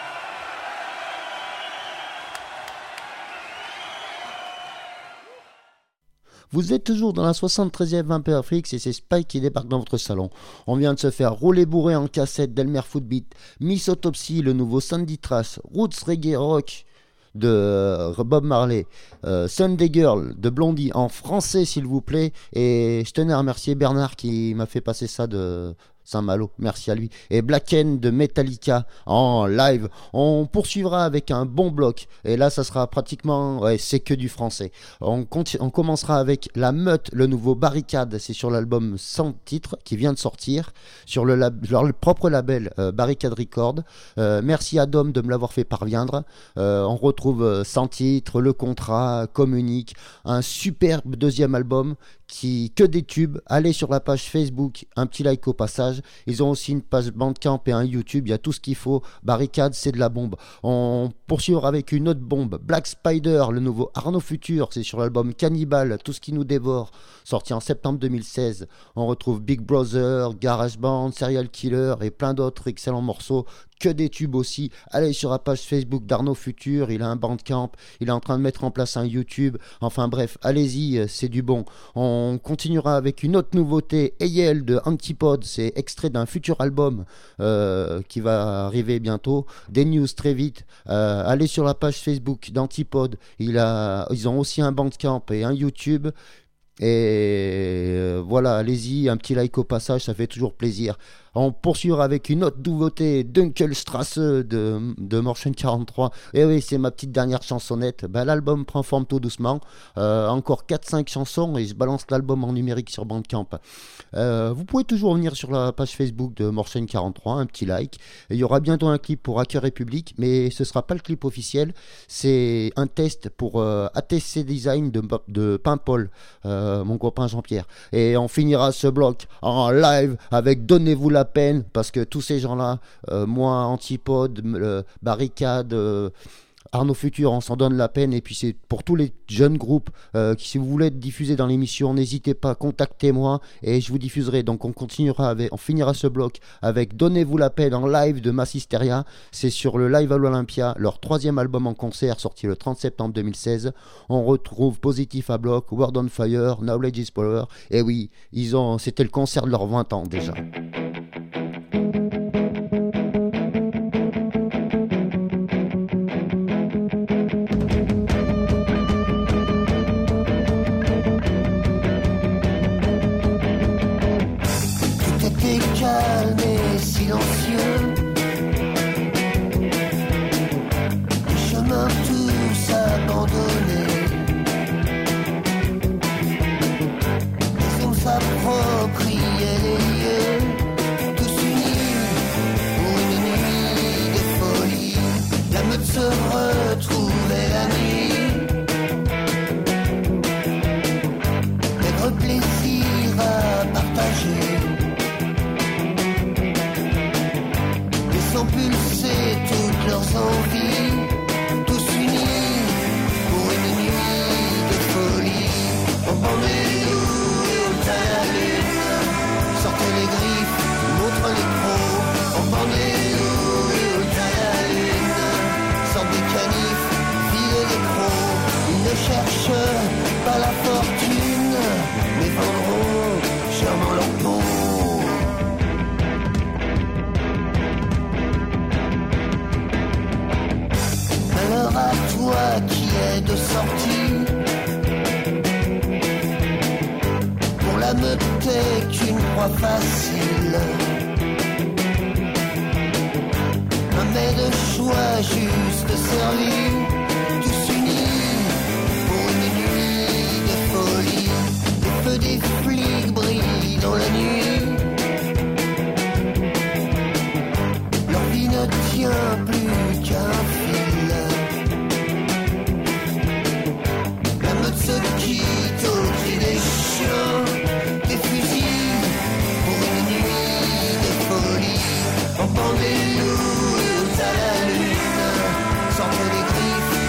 Vous êtes toujours dans la soixante-treizième Vampire Freaks et c'est Spike qui débarque dans votre salon. On vient de se faire rouler bourré en cassette d'Elmer Footbeat, Miss Autopsy, le nouveau Sandy Trace, Roots Reggae Rock de euh, Bob Marley, euh, Sunday Girl de Blondie en français s'il vous plaît, et je tenais à remercier Bernard qui m'a fait passer ça de Saint-Malo, merci à lui, et Black End de Metallica en live. On poursuivra avec un bon bloc et là ça sera pratiquement, ouais, c'est que du français. On, conti- on commencera avec La Meute, le nouveau Barricade, c'est sur l'album Sans titre qui vient de sortir sur le lab- leur propre label euh, Barricade Record. Euh, merci à Dom de me l'avoir fait parviendre. Euh, on retrouve euh, Sans titre, Le Contrat, Communique, un superbe deuxième album qui que des tubes. Allez sur la page Facebook, un petit like au passage. Ils ont aussi une page Bandcamp et un YouTube, il y a tout ce qu'il faut. Barricade, c'est de la bombe. On poursuivra avec une autre bombe, Black Spider, le nouveau Arnaud Futur, c'est sur l'album Cannibal, Tout ce qui nous dévore, sorti en septembre deux mille seize. On retrouve Big Brother, Garage Band, Serial Killer et plein d'autres excellents morceaux. Que des tubes aussi. Allez sur la page Facebook d'Arnaud Futur, il a un Bandcamp, il est en train de mettre en place un YouTube. Enfin bref, allez-y, c'est du bon. On continuera avec une autre nouveauté, Eyel de Antipode, c'est extrait d'un futur album euh, qui va arriver bientôt. Des news très vite. Euh, allez sur la page Facebook d'Antipode, il a, ils ont aussi un Bandcamp et un YouTube. Et euh, voilà, allez-y, un petit like au passage, ça fait toujours plaisir. On poursuivra avec une autre nouveauté, Dunkelstrasse de, de Morshen quarante-trois. Et oui, c'est ma petite dernière chansonnette. Ben, l'album prend forme tout doucement. Euh, encore quatre cinq chansons et je balance l'album en numérique sur Bandcamp. Euh, vous pouvez toujours venir sur la page Facebook de Morshen quarante-trois, un petit like. Il y aura bientôt un clip pour Hacker République, mais ce ne sera pas le clip officiel. C'est un test pour euh, A T C Design de, de Paimpol, euh, mon copain Jean-Pierre. Et on finira ce bloc en live avec Donnez-vous la peine, parce que tous ces gens-là, euh, moi, Antipode, euh, Barricade, euh, Arnaud Futur, on s'en donne la peine. Et puis c'est pour tous les jeunes groupes euh, qui, si vous voulez être diffusés dans l'émission, n'hésitez pas, contactez-moi et je vous diffuserai. Donc on continuera avec, on finira ce bloc avec Donnez-vous la peine en live de Massisteria. C'est sur le Live à l'Olympia, leur troisième album en concert sorti le trente septembre deux mille seize. On retrouve Positif à bloc, World on Fire, Knowledge is Power. Et oui, ils ont, c'était le concert de leurs vingt ans déjà. Calme et silencieux, les chemins tous abandonnés, les hommes s'appropriaient les lieux, tous unis pour une nuit de folie. La meute se retrouvait la nuit, maigre plaisir à partager. Sans pulser toutes leurs envies, tous unis pour une nuit de folie. Emportez-nous à la lune, sortez les griffes, montre les crocs. Emportez-nous à la lune, sortez des canifs, videz les crocs. Ils ne cherchent pas la fortune, mais vendront chèrement leur peau. Alors à toi qui es de sortie, pour la meute t'es qu'une proie facile. Un mets de choix juste servi, tous unis pour une nuit de folie. Les feux des flics brillent dans la nuit, leur vie ne tient plus qu'un fil. Se quitte au cri des chiens, des fusils pour une nuit de folie. Empendez-nous à la lune, sortez les griffes,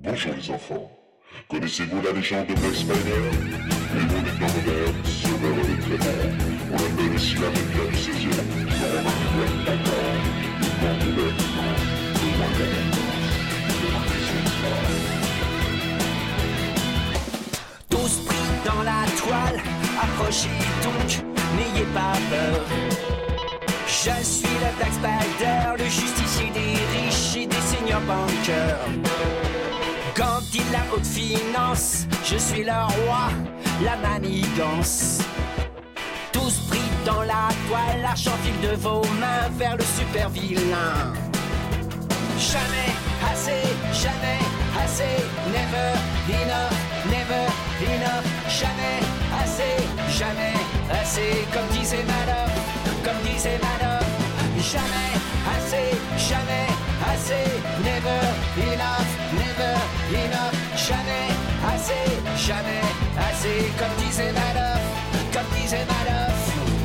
Bonjour les enfants. Connaissez-vous la légende de Black Spider? Les mots des temps modernes, sauveur des traîneurs. On appelle aussi la média du seizième. Dans la main d'accord, le vent de l'air, le moyen de marquer Tous pris dans la toile, approchez donc, n'ayez pas peur. Je suis le Black Spider, le justicier des riches et des seigneurs banqueurs. Quand dit la haute finance, je suis le roi, la manigance. Tous pris dans la toile, l'argent file de vos mains vers le super vilain. Jamais assez, jamais assez, never enough, never enough, jamais assez, jamais assez, comme disait Madoff, comme disait Madoff, jamais assez, jamais assez, never enough, never enough, jamais assez, jamais assez, comme disait Madoff, comme disait Madoff.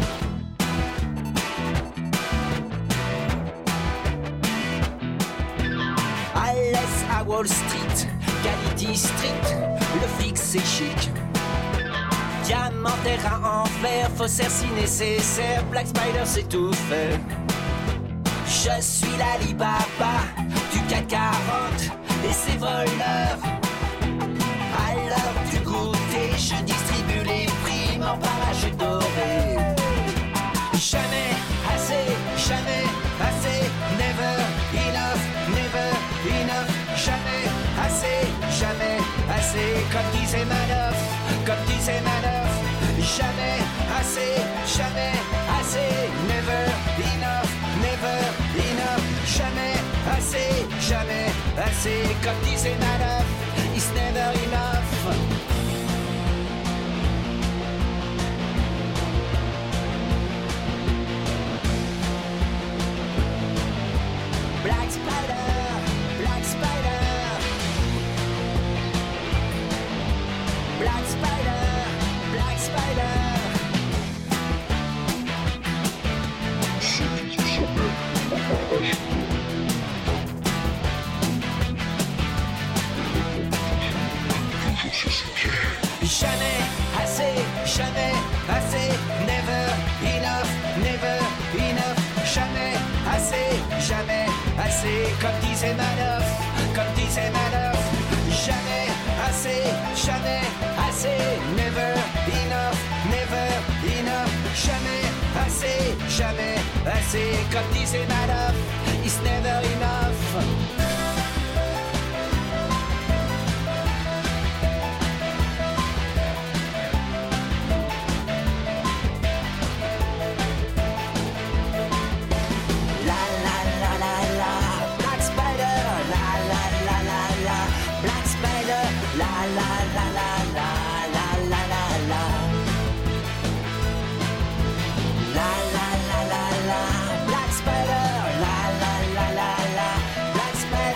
À l'est, à Wall Street, Cali Street, le flic c'est chic. Diamant, terrain en fer, faussaire si nécessaire, Black Spider c'est tout fait. Je suis l'Alibaba du C A C quarante et ses voleurs. À l'heure du goûter, je distribue les primes en parachute doré. Jamais assez, jamais assez, never enough, never enough, jamais assez, jamais assez, comme disait Madoff, comme disait Madoff, jamais assez, jamais assez, never enough, never enough, jamais assez, jamais assez, comme disait Madoff, it's never enough. Black Spider, Black Spider, Black Spider, Black Spider. Jamais assez, jamais assez, never enough, never enough, jamais assez, jamais assez, comme disait Madoff, comme disait Madoff, jamais assez, jamais assez, never enough, never enough, jamais assez, jamais assez, comme disait Madoff, it's never enough. Black Spider,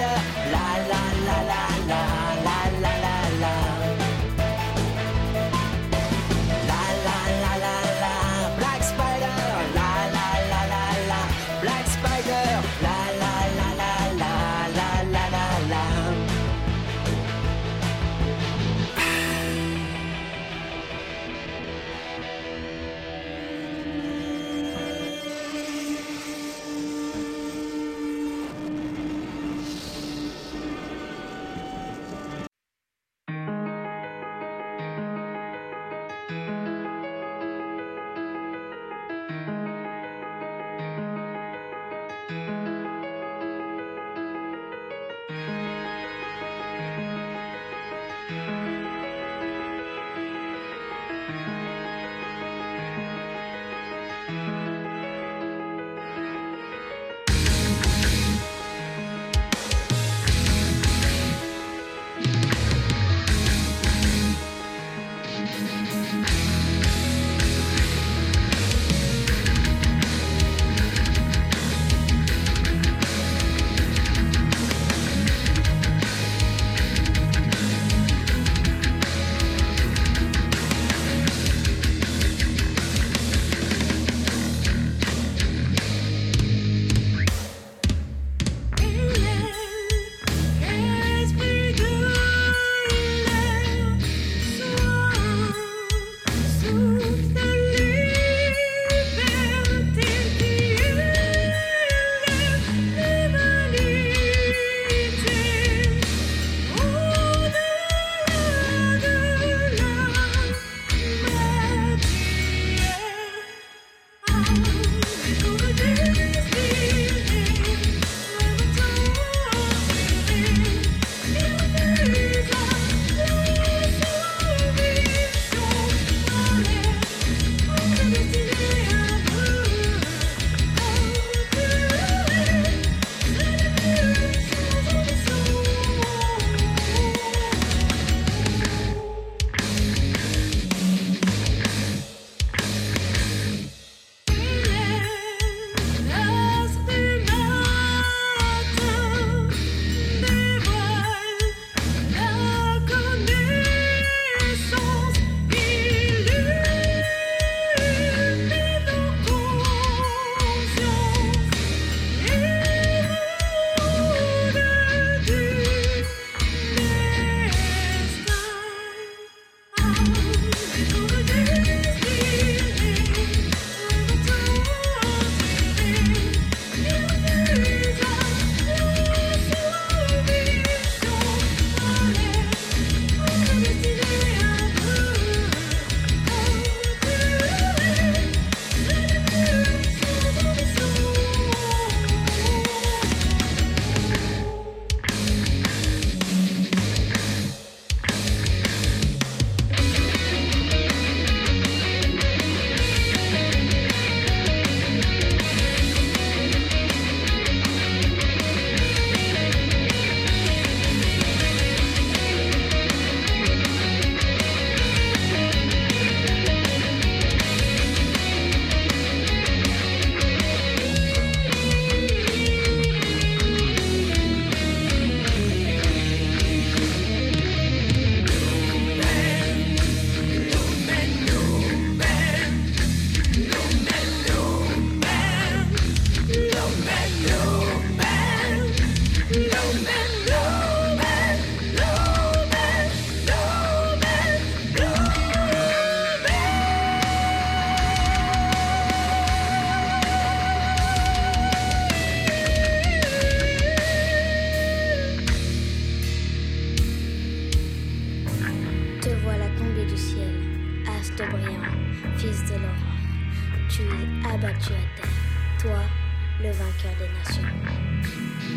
Tu es abattu à terre, toi, le vainqueur des nations.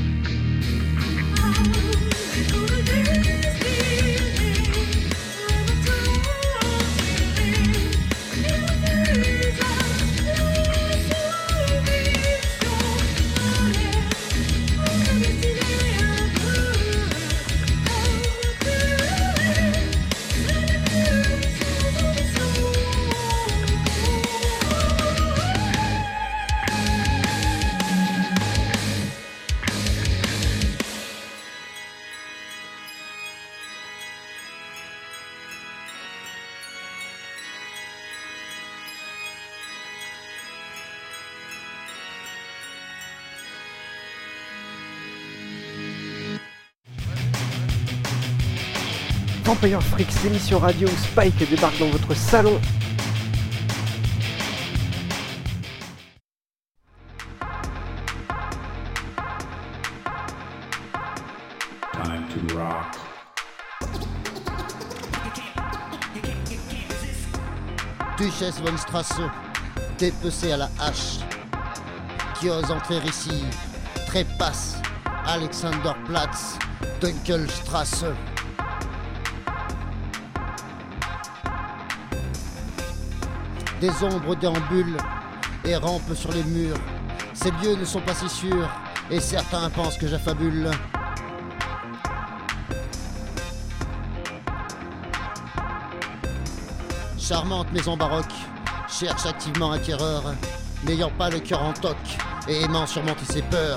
Vampire Freaks, émission radio où Spike débarque dans votre salon. Time to rock. Duchesse von Strasse, dépecée à la hache, qui ose entrer ici, trépasse, Alexanderplatz, Dunkelstrasse. Des ombres déambulent et rampent sur les murs. Ces lieux ne sont pas si sûrs, et certains pensent que j'affabule. Charmante maison baroque, cherche activement acquéreur, n'ayant pas le cœur en toc et aimant surmonter ses peurs.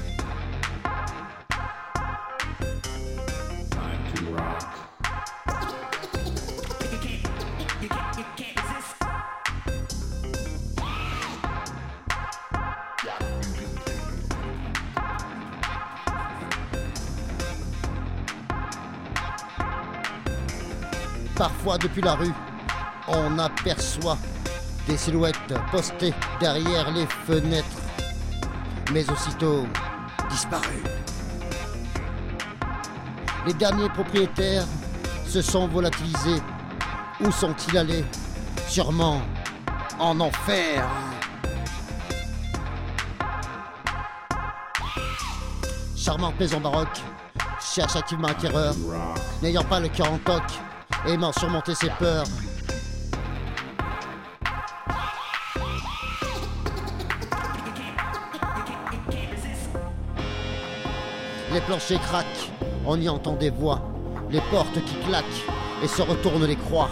Parfois depuis la rue, on aperçoit des silhouettes postées derrière les fenêtres, mais aussitôt disparues. Les derniers propriétaires se sont volatilisés. Où sont-ils allés? Sûrement en enfer. Charmante maison baroque, cherche activement acquéreur, n'ayant pas le cœur en toc, aimant surmonter ses peurs. Les planchers craquent, on y entend des voix, les portes qui claquent et se retournent les croix.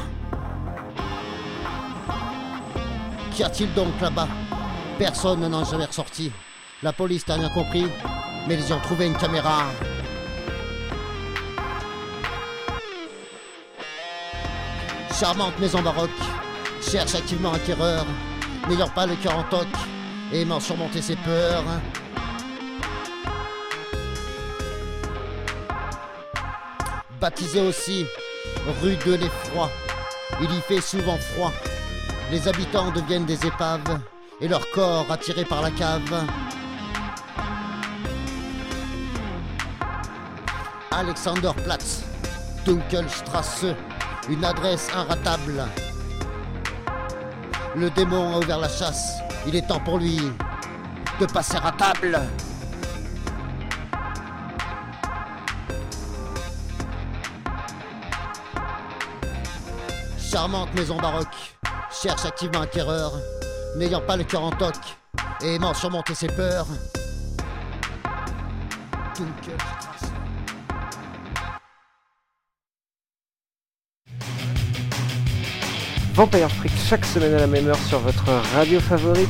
Qu'y a-t-il donc là-bas? Personne n'en a jamais ressorti. La police n'a rien compris, mais ils y ont trouvé une caméra. Charmante maison baroque, cherche activement acquéreur, n'ayant pas le cœur en toc, aimant surmonter ses peurs. Baptisée aussi rude l'effroi, il y fait souvent froid. Les habitants deviennent des épaves et leur corps attiré par la cave. Alexanderplatz, Dunkelstrasse, une adresse inratable. Le démon a ouvert la chasse, il est temps pour lui de passer à table. Charmante maison baroque, cherche activement acquéreur, n'ayant pas le cœur en toc et aimant surmonter ses peurs. Dunkelstrasse. Vampire Freak chaque semaine à la même heure sur votre radio favorite.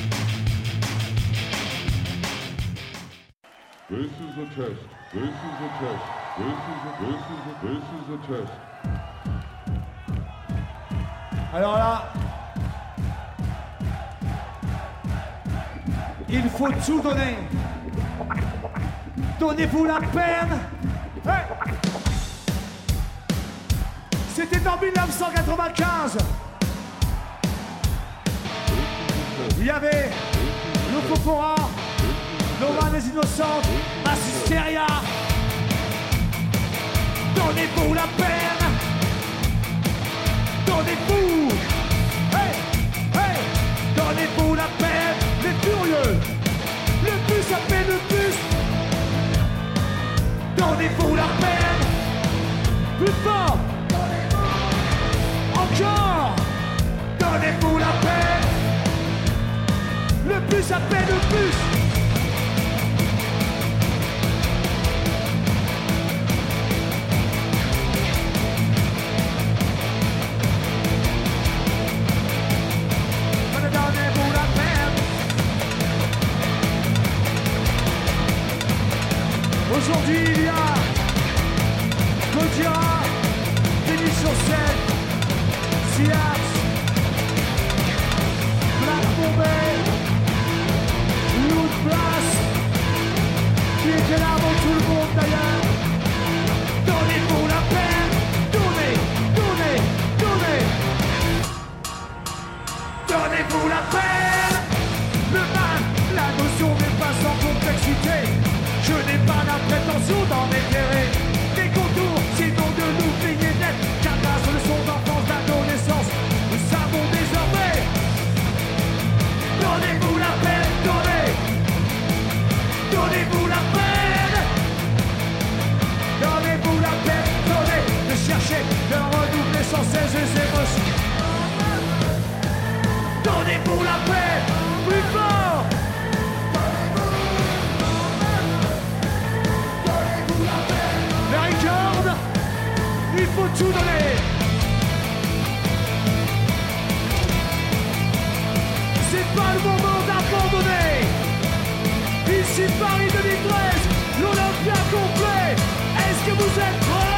This is a test. This is a test. This is a, this is a, this is a test. Alors là, il faut tout donner. Donnez-vous la peine. Hey, c'était en mille neuf cent quatre-vingt-quinze. Il y avait le Fofora, Nova des Innocentes, Mass Hysteria. Donnez-vous la peine. Donnez-vous. Hey, hey, donnez-vous la peine. Les furieux. Le bus appelle le bus. Donnez-vous la peine. Plus fort. Encore. Donnez-vous la peine. Le bus appelle le bus. Donnez-vous la peine. Aujourd'hui il y a Gojira, Denis sur scène, Siax, Black Bombay, Loot Blast, qui était là avant tout le monde d'ailleurs. Donnez-vous la peine. Donnez, donnez, donnez. Donnez-vous la peine. Le mal, la notion n'est pas sans complexité. Je n'ai pas la prétention d'en éclairer les contours, sinon de l'oublier net. Car grâce aux leçons d'enfance, d'adolescence, nous savons désormais. Donnez-vous la peine, donnez. Donnez-vous la peine. Donnez-vous la peine, donnez. De chercher, de renouveler sans cesse les émotions. Donnez-vous la peine, plus fort. Mary Cord, il faut tout donner. C'est pas le moment d'abandonner. Ici Paris deux mille treize, l'Olympia complet. Est-ce que vous êtes prêts?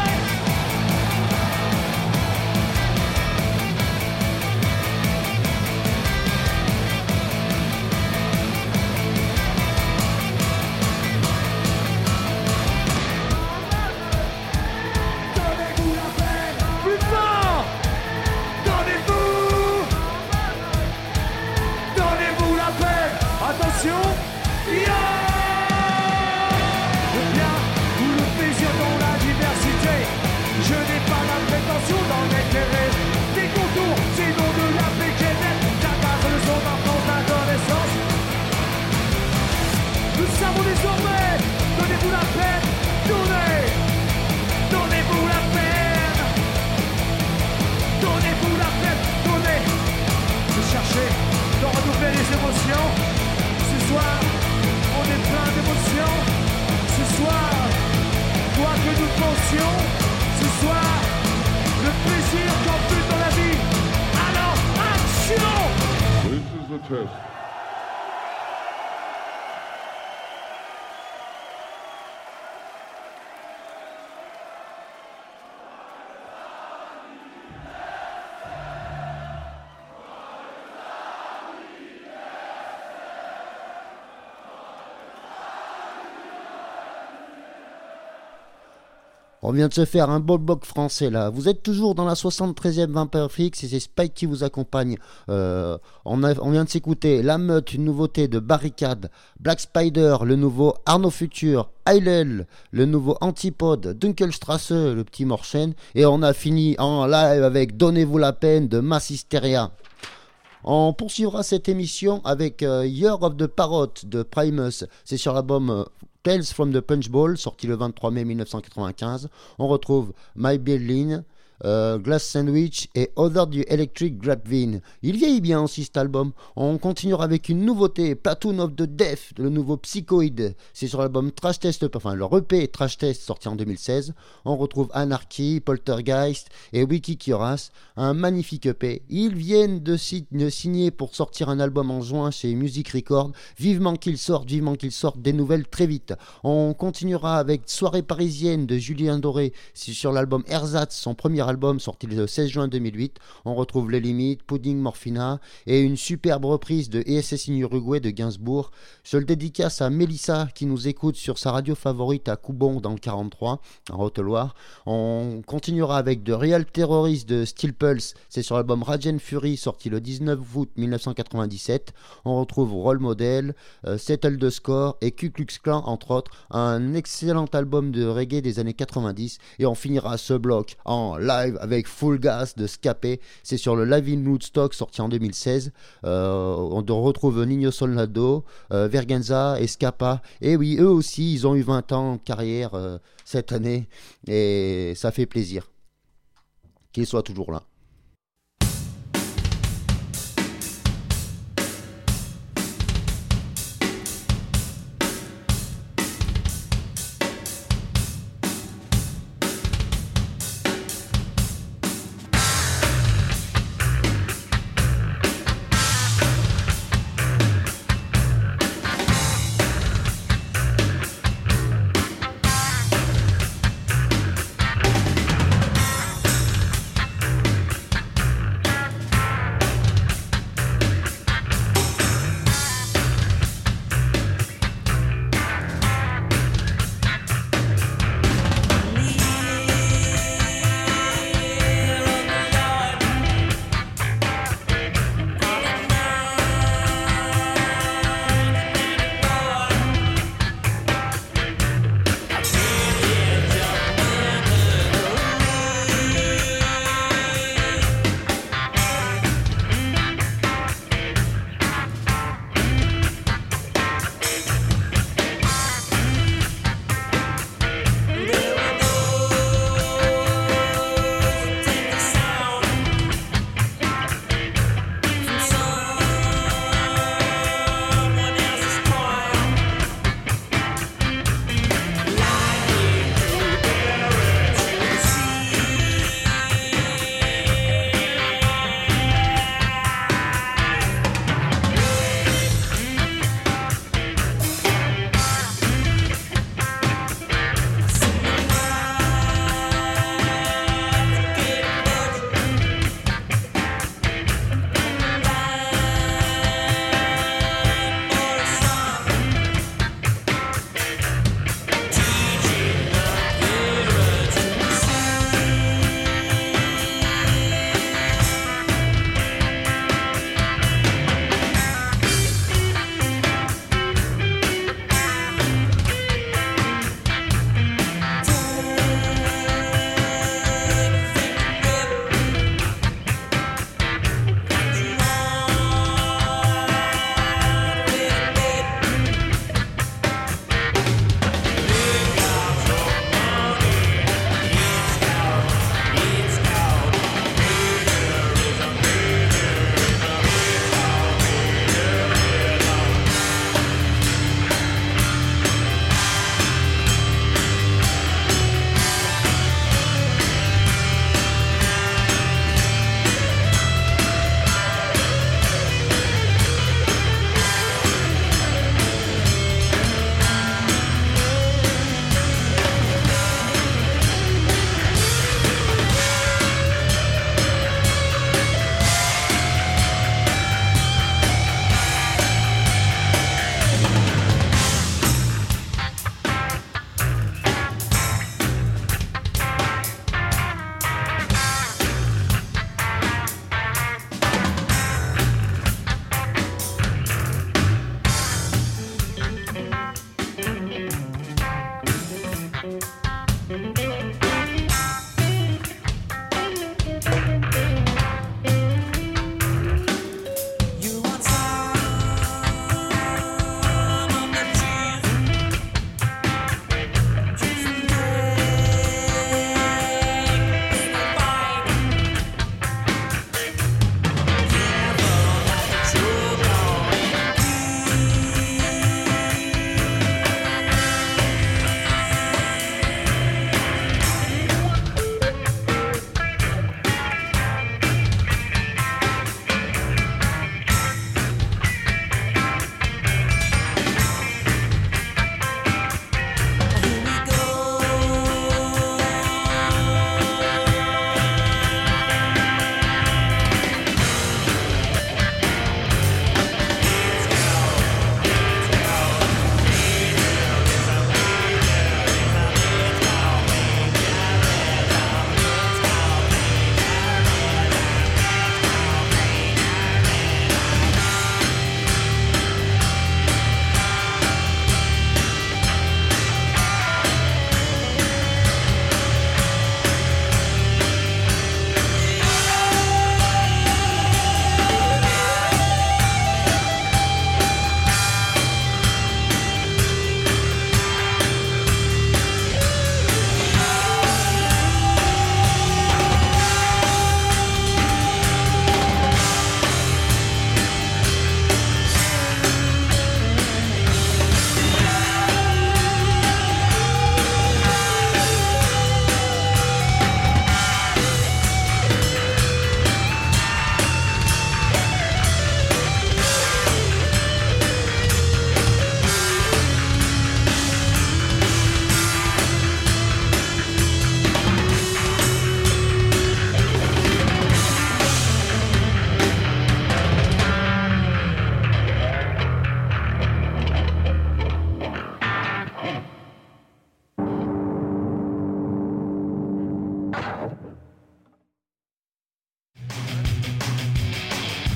Attention, yeah! Le bien ou le plaisir dans la diversité. Je n'ai pas la prétention d'en éclairer des contours, sinon de l'appliquer net. Car grâce à son enfance d'adolescence, nous savons désormais. Donnez-vous la peine, donnez. Donnez-vous la peine. Donnez-vous la peine, donnez. De chercher, de renouveler les émotions. Ce soir, on est plein d'émotions. Ce soir, quoi que nous pensions, ce soir, le plaisir qu'en plus dans la vie. Alors, action! This is a test. On vient de se faire un beau bloc français là. Vous êtes toujours dans la soixante-treizième Vampire Freaks et c'est Spike qui vous accompagne. Euh, on, a, on vient de s'écouter La Meute, une nouveauté de Barricade, Black Spider, le nouveau Arnaud Futur, Eilel, le nouveau Antipode, Dunkelstrasse, le petit Morchen, et on a fini en live avec Donnez-vous la peine de Mass Hysteria. On poursuivra cette émission avec euh, Year of the Parrot de Primus. C'est sur l'album euh, Tales from the Punch Bowl, sorti le vingt-trois mai mille neuf cent quatre-vingt-quinze. On retrouve My Berlin, euh, Glass Sandwich et Other du Electric Grapevine. Il vieillit bien aussi cet album. On continuera avec une nouveauté, Platoon of the Death, le nouveau Psychoid. C'est sur l'album Trash Test, enfin le E P Trash Test sorti en deux mille seize. On retrouve Anarchy, Poltergeist et Wiki Kioras, un magnifique E P. Ils viennent de, si- de signer pour sortir un album en juin chez Music Record. Vivement qu'ils sortent, vivement qu'ils sortent des nouvelles très vite. On continuera avec Soirée parisienne de Julien Doré. C'est sur l'album Ersatz, son premier album sorti le seize juin deux mille huit. On retrouve Les Limites, Pudding Morphina et une superbe reprise de E S S in Uruguay de Gainsbourg. Je le dédicace à Mélissa qui nous écoute sur sa radio favorite à Coubon dans le quarante-trois, en Haute-Loire. On continuera avec The Real Terrorist de Steel Pulse. C'est sur l'album Rage and Fury sorti le dix-neuf août mille neuf cent quatre-vingt-dix-sept. On retrouve Role Model, euh, Settle the Score et Ku Klux Klan entre autres. Un excellent album de reggae des années quatre-vingt-dix. Et on finira ce bloc en live avec Full Gas de Scapé. C'est sur le Live in Woodstock sorti en deux mille seize. Euh, on retrouve Nino Soldado, euh, Vergenza et Scapa. Et oui, eux aussi, ils ont eu vingt ans de carrière euh, cette année. Et ça fait plaisir qu'ils soient toujours là.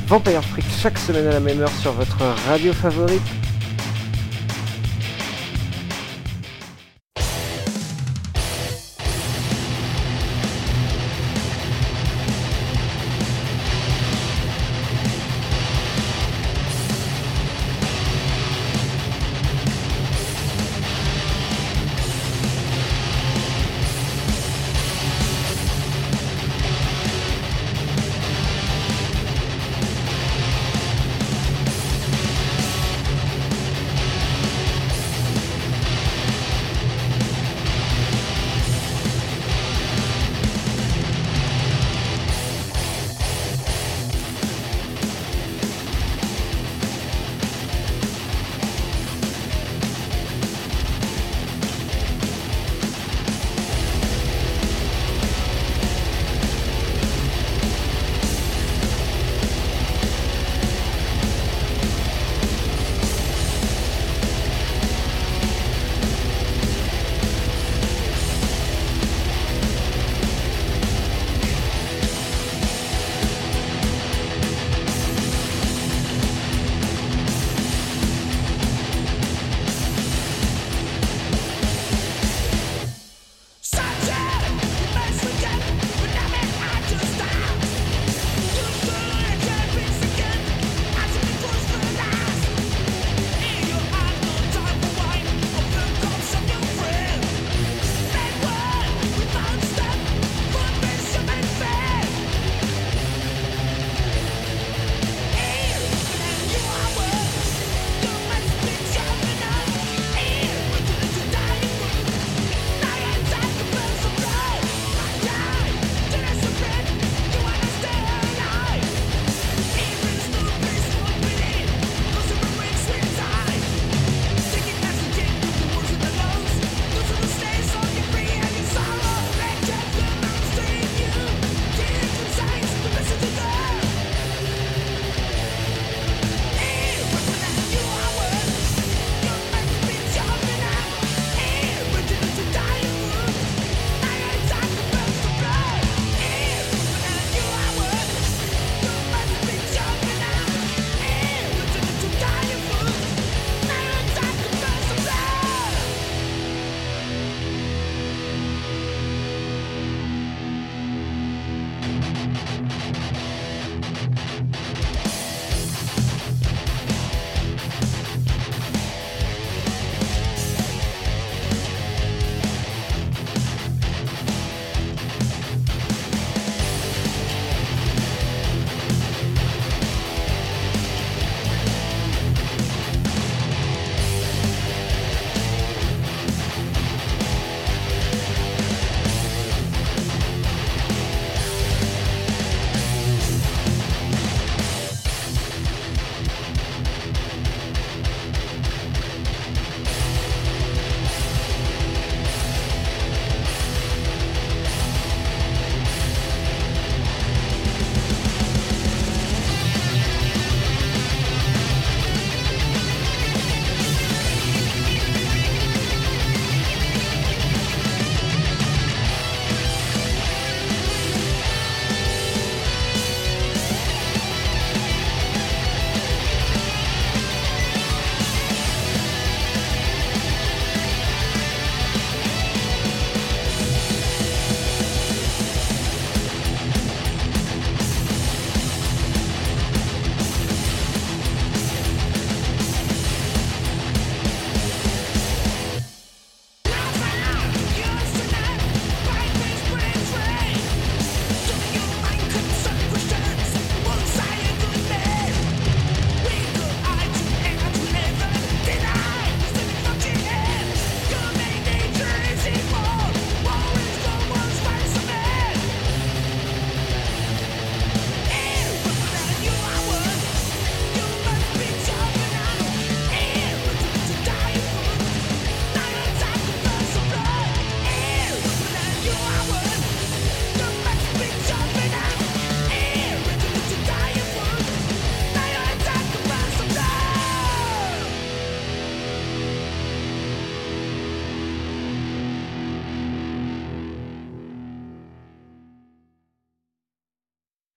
Vampire Freak chaque semaine à la même heure sur votre radio favorite.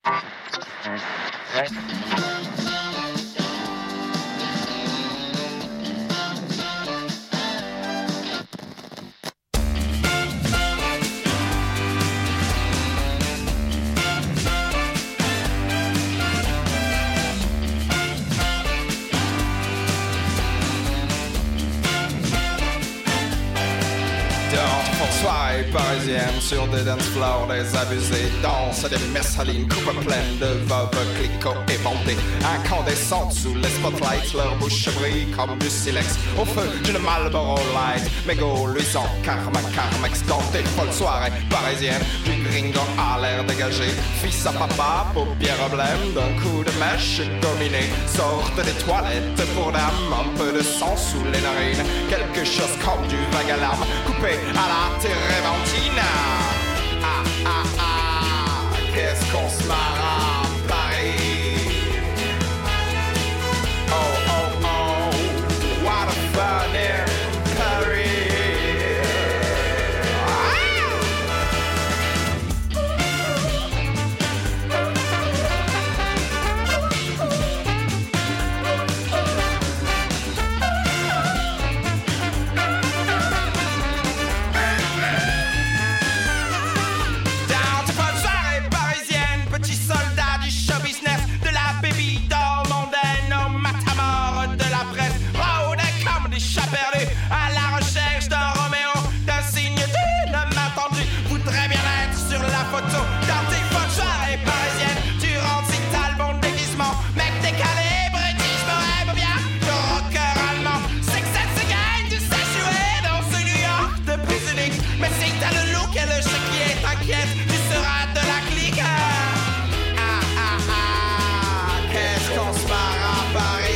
Soirée parisienne sur des dance floors, des abusés dansent, des messalines coupes pleines de veuves cliquot et bandées, incandescentes sous les spotlights, leur bouche brille comme du silex au feu d'une Marlboro Light, mégot luisant, karma karmex dans des folles soirées parisiennes, du gringo à l'air dégagé, fils à papa, paupières blêmes, d'un coup de mèche dominé, sortent des toilettes pour dames, un peu de sang sous les narines, quelque chose comme du vague à larmes, coupé à la Térébenthine. Ah ah ah, qu'est-ce qu'on se marre à Paris. Oh oh oh, what a fun in Paris. À la recherche d'un Roméo, d'un signe d'une main tendue. Voudrais bien être sur la photo dans tes bonnes soirées parisiennes. Tu rentres si t'as le bon déguisement, mec décalé, british, me bien. Le rocker allemand, c'est que ça se gagne, tu sais jouer dans ce New York de prise unique. Mais si t'as le look et le chéquier, t'inquiète, tu seras de la clique. Ah ah ah, qu'est-ce qu'on se marre à Paris.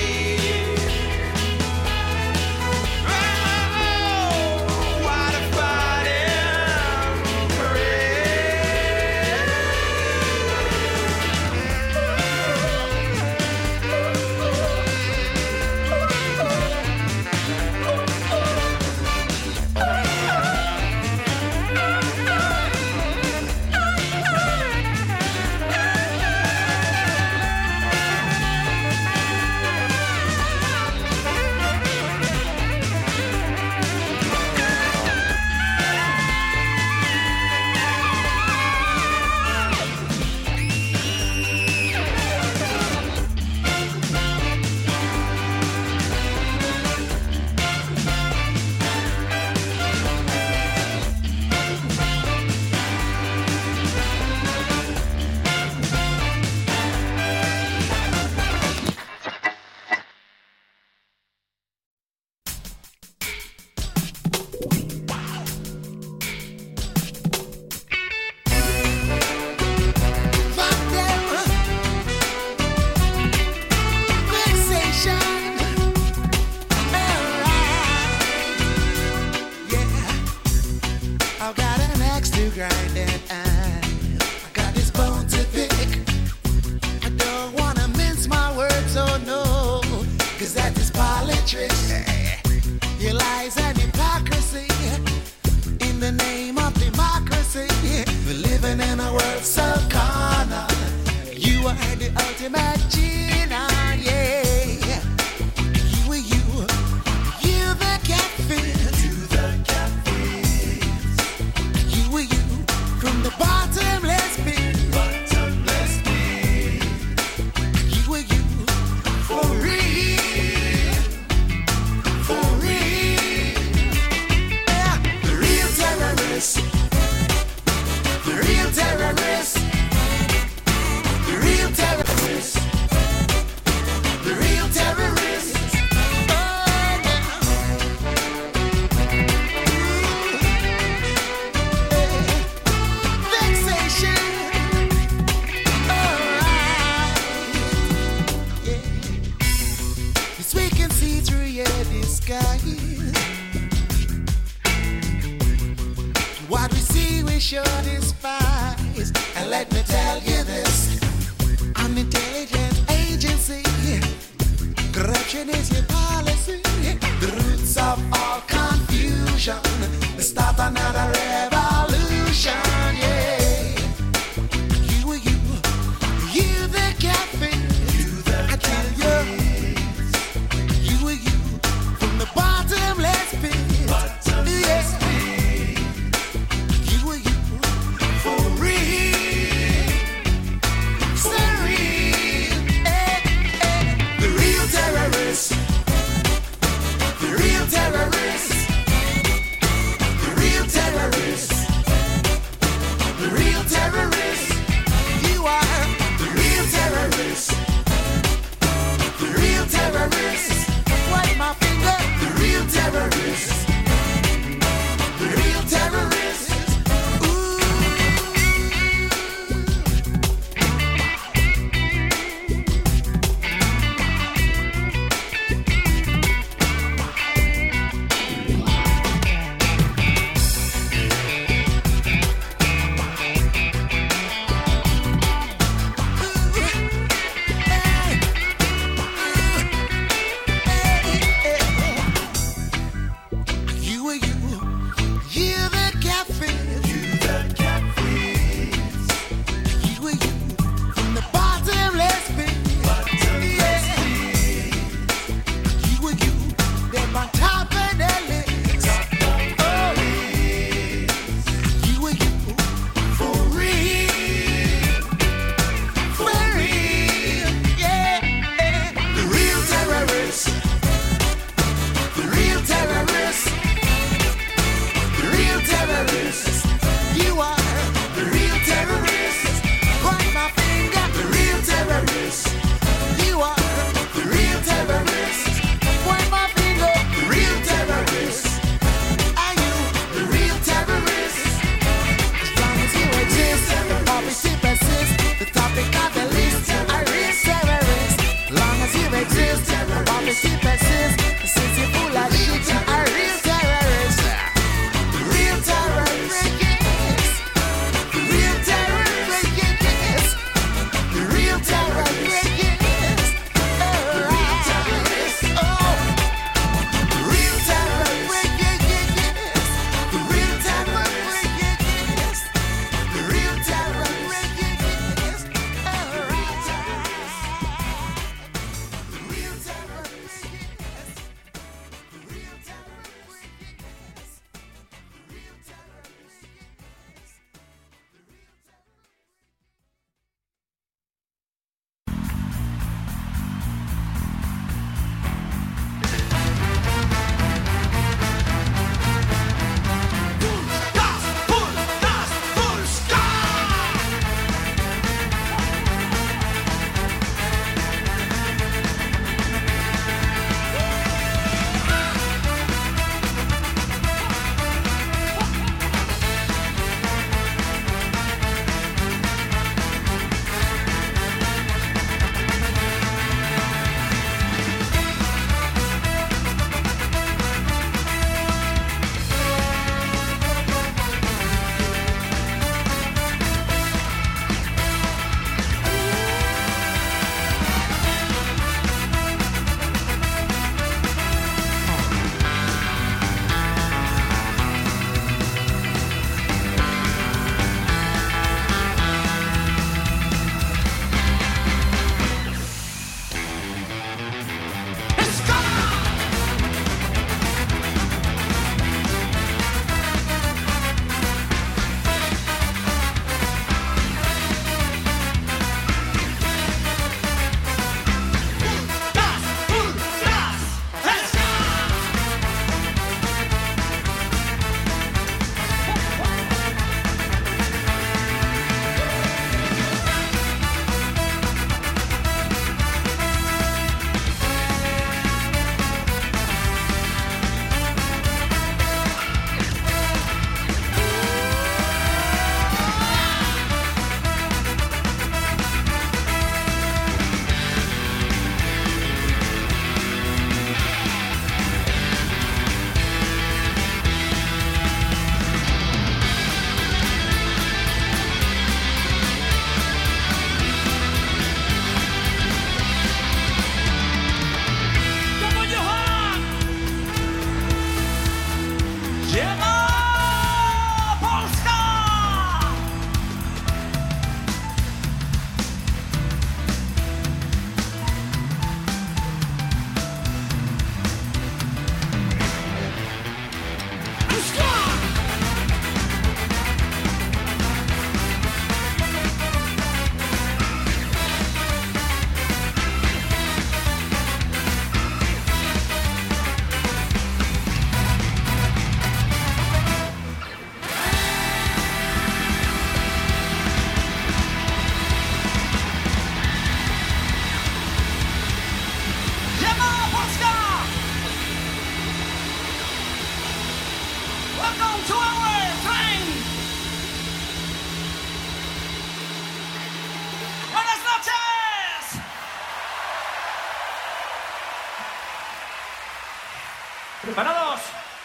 Vamos!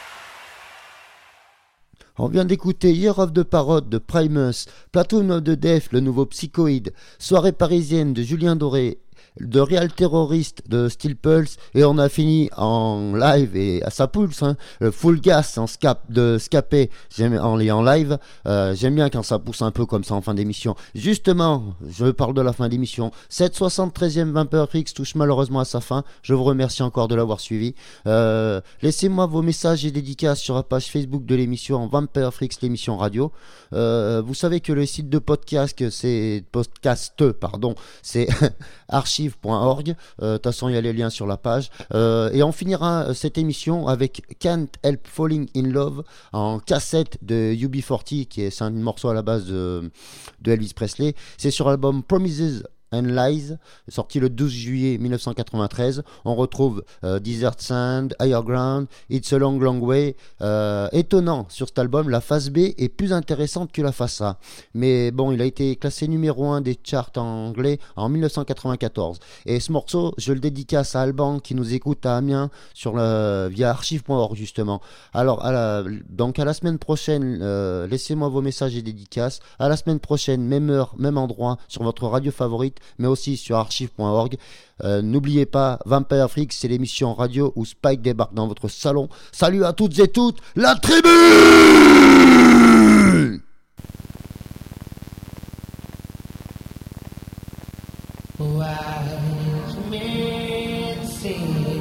On vient d'écouter Year of the Parrot de Primus, Platoon of the Death, le nouveau Psychoïde, Soirée parisienne de Julien Doré, de Real Terrorist de Steel Pulse, et on a fini en live et à sa pulse, hein, le Full Gas en scap de Scapé, j'aime en, en live, euh, j'aime bien quand ça pousse un peu comme ça en fin d'émission. Justement, je parle de la fin d'émission, cette soixante-treizième Vampire Freaks touche malheureusement à sa fin, je vous remercie encore de l'avoir suivi. Euh, laissez-moi vos messages et dédicaces sur la page Facebook de l'émission Vampire Freaks, l'émission radio. Euh, vous savez que le site de podcast, c'est podcast, pardon, c'est archive point org. De toute façon, il y a les liens sur la page. Euh, et on finira cette émission avec Can't Help Falling in Love en cassette de U B quarante, qui est c'est un morceau à la base de, de Elvis Presley. C'est sur l'album Promises and Lies, sorti le douze juillet mille neuf cent quatre-vingt-treize. On retrouve euh, Desert Sand, Higher Ground, It's a Long Long Way. Euh, étonnant sur cet album, la face B est plus intéressante que la face A. Mais bon, il a été classé numéro un des charts anglais en mille neuf cent quatre-vingt-quatorze. Et ce morceau, je le dédicace à Alban qui nous écoute à Amiens sur le, via archive point org justement. Alors, à la, donc à la semaine prochaine, euh, laissez-moi vos messages et dédicaces. À la semaine prochaine, même heure, même endroit, sur votre radio favorite, mais aussi sur archive point org. Euh, n'oubliez pas, Vampire Freaks, c'est l'émission radio où Spike débarque dans votre salon. Salut à toutes et toutes, la tribu! Wise men say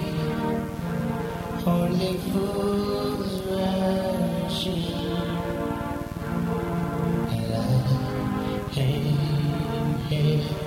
only fools rush in, and I can't help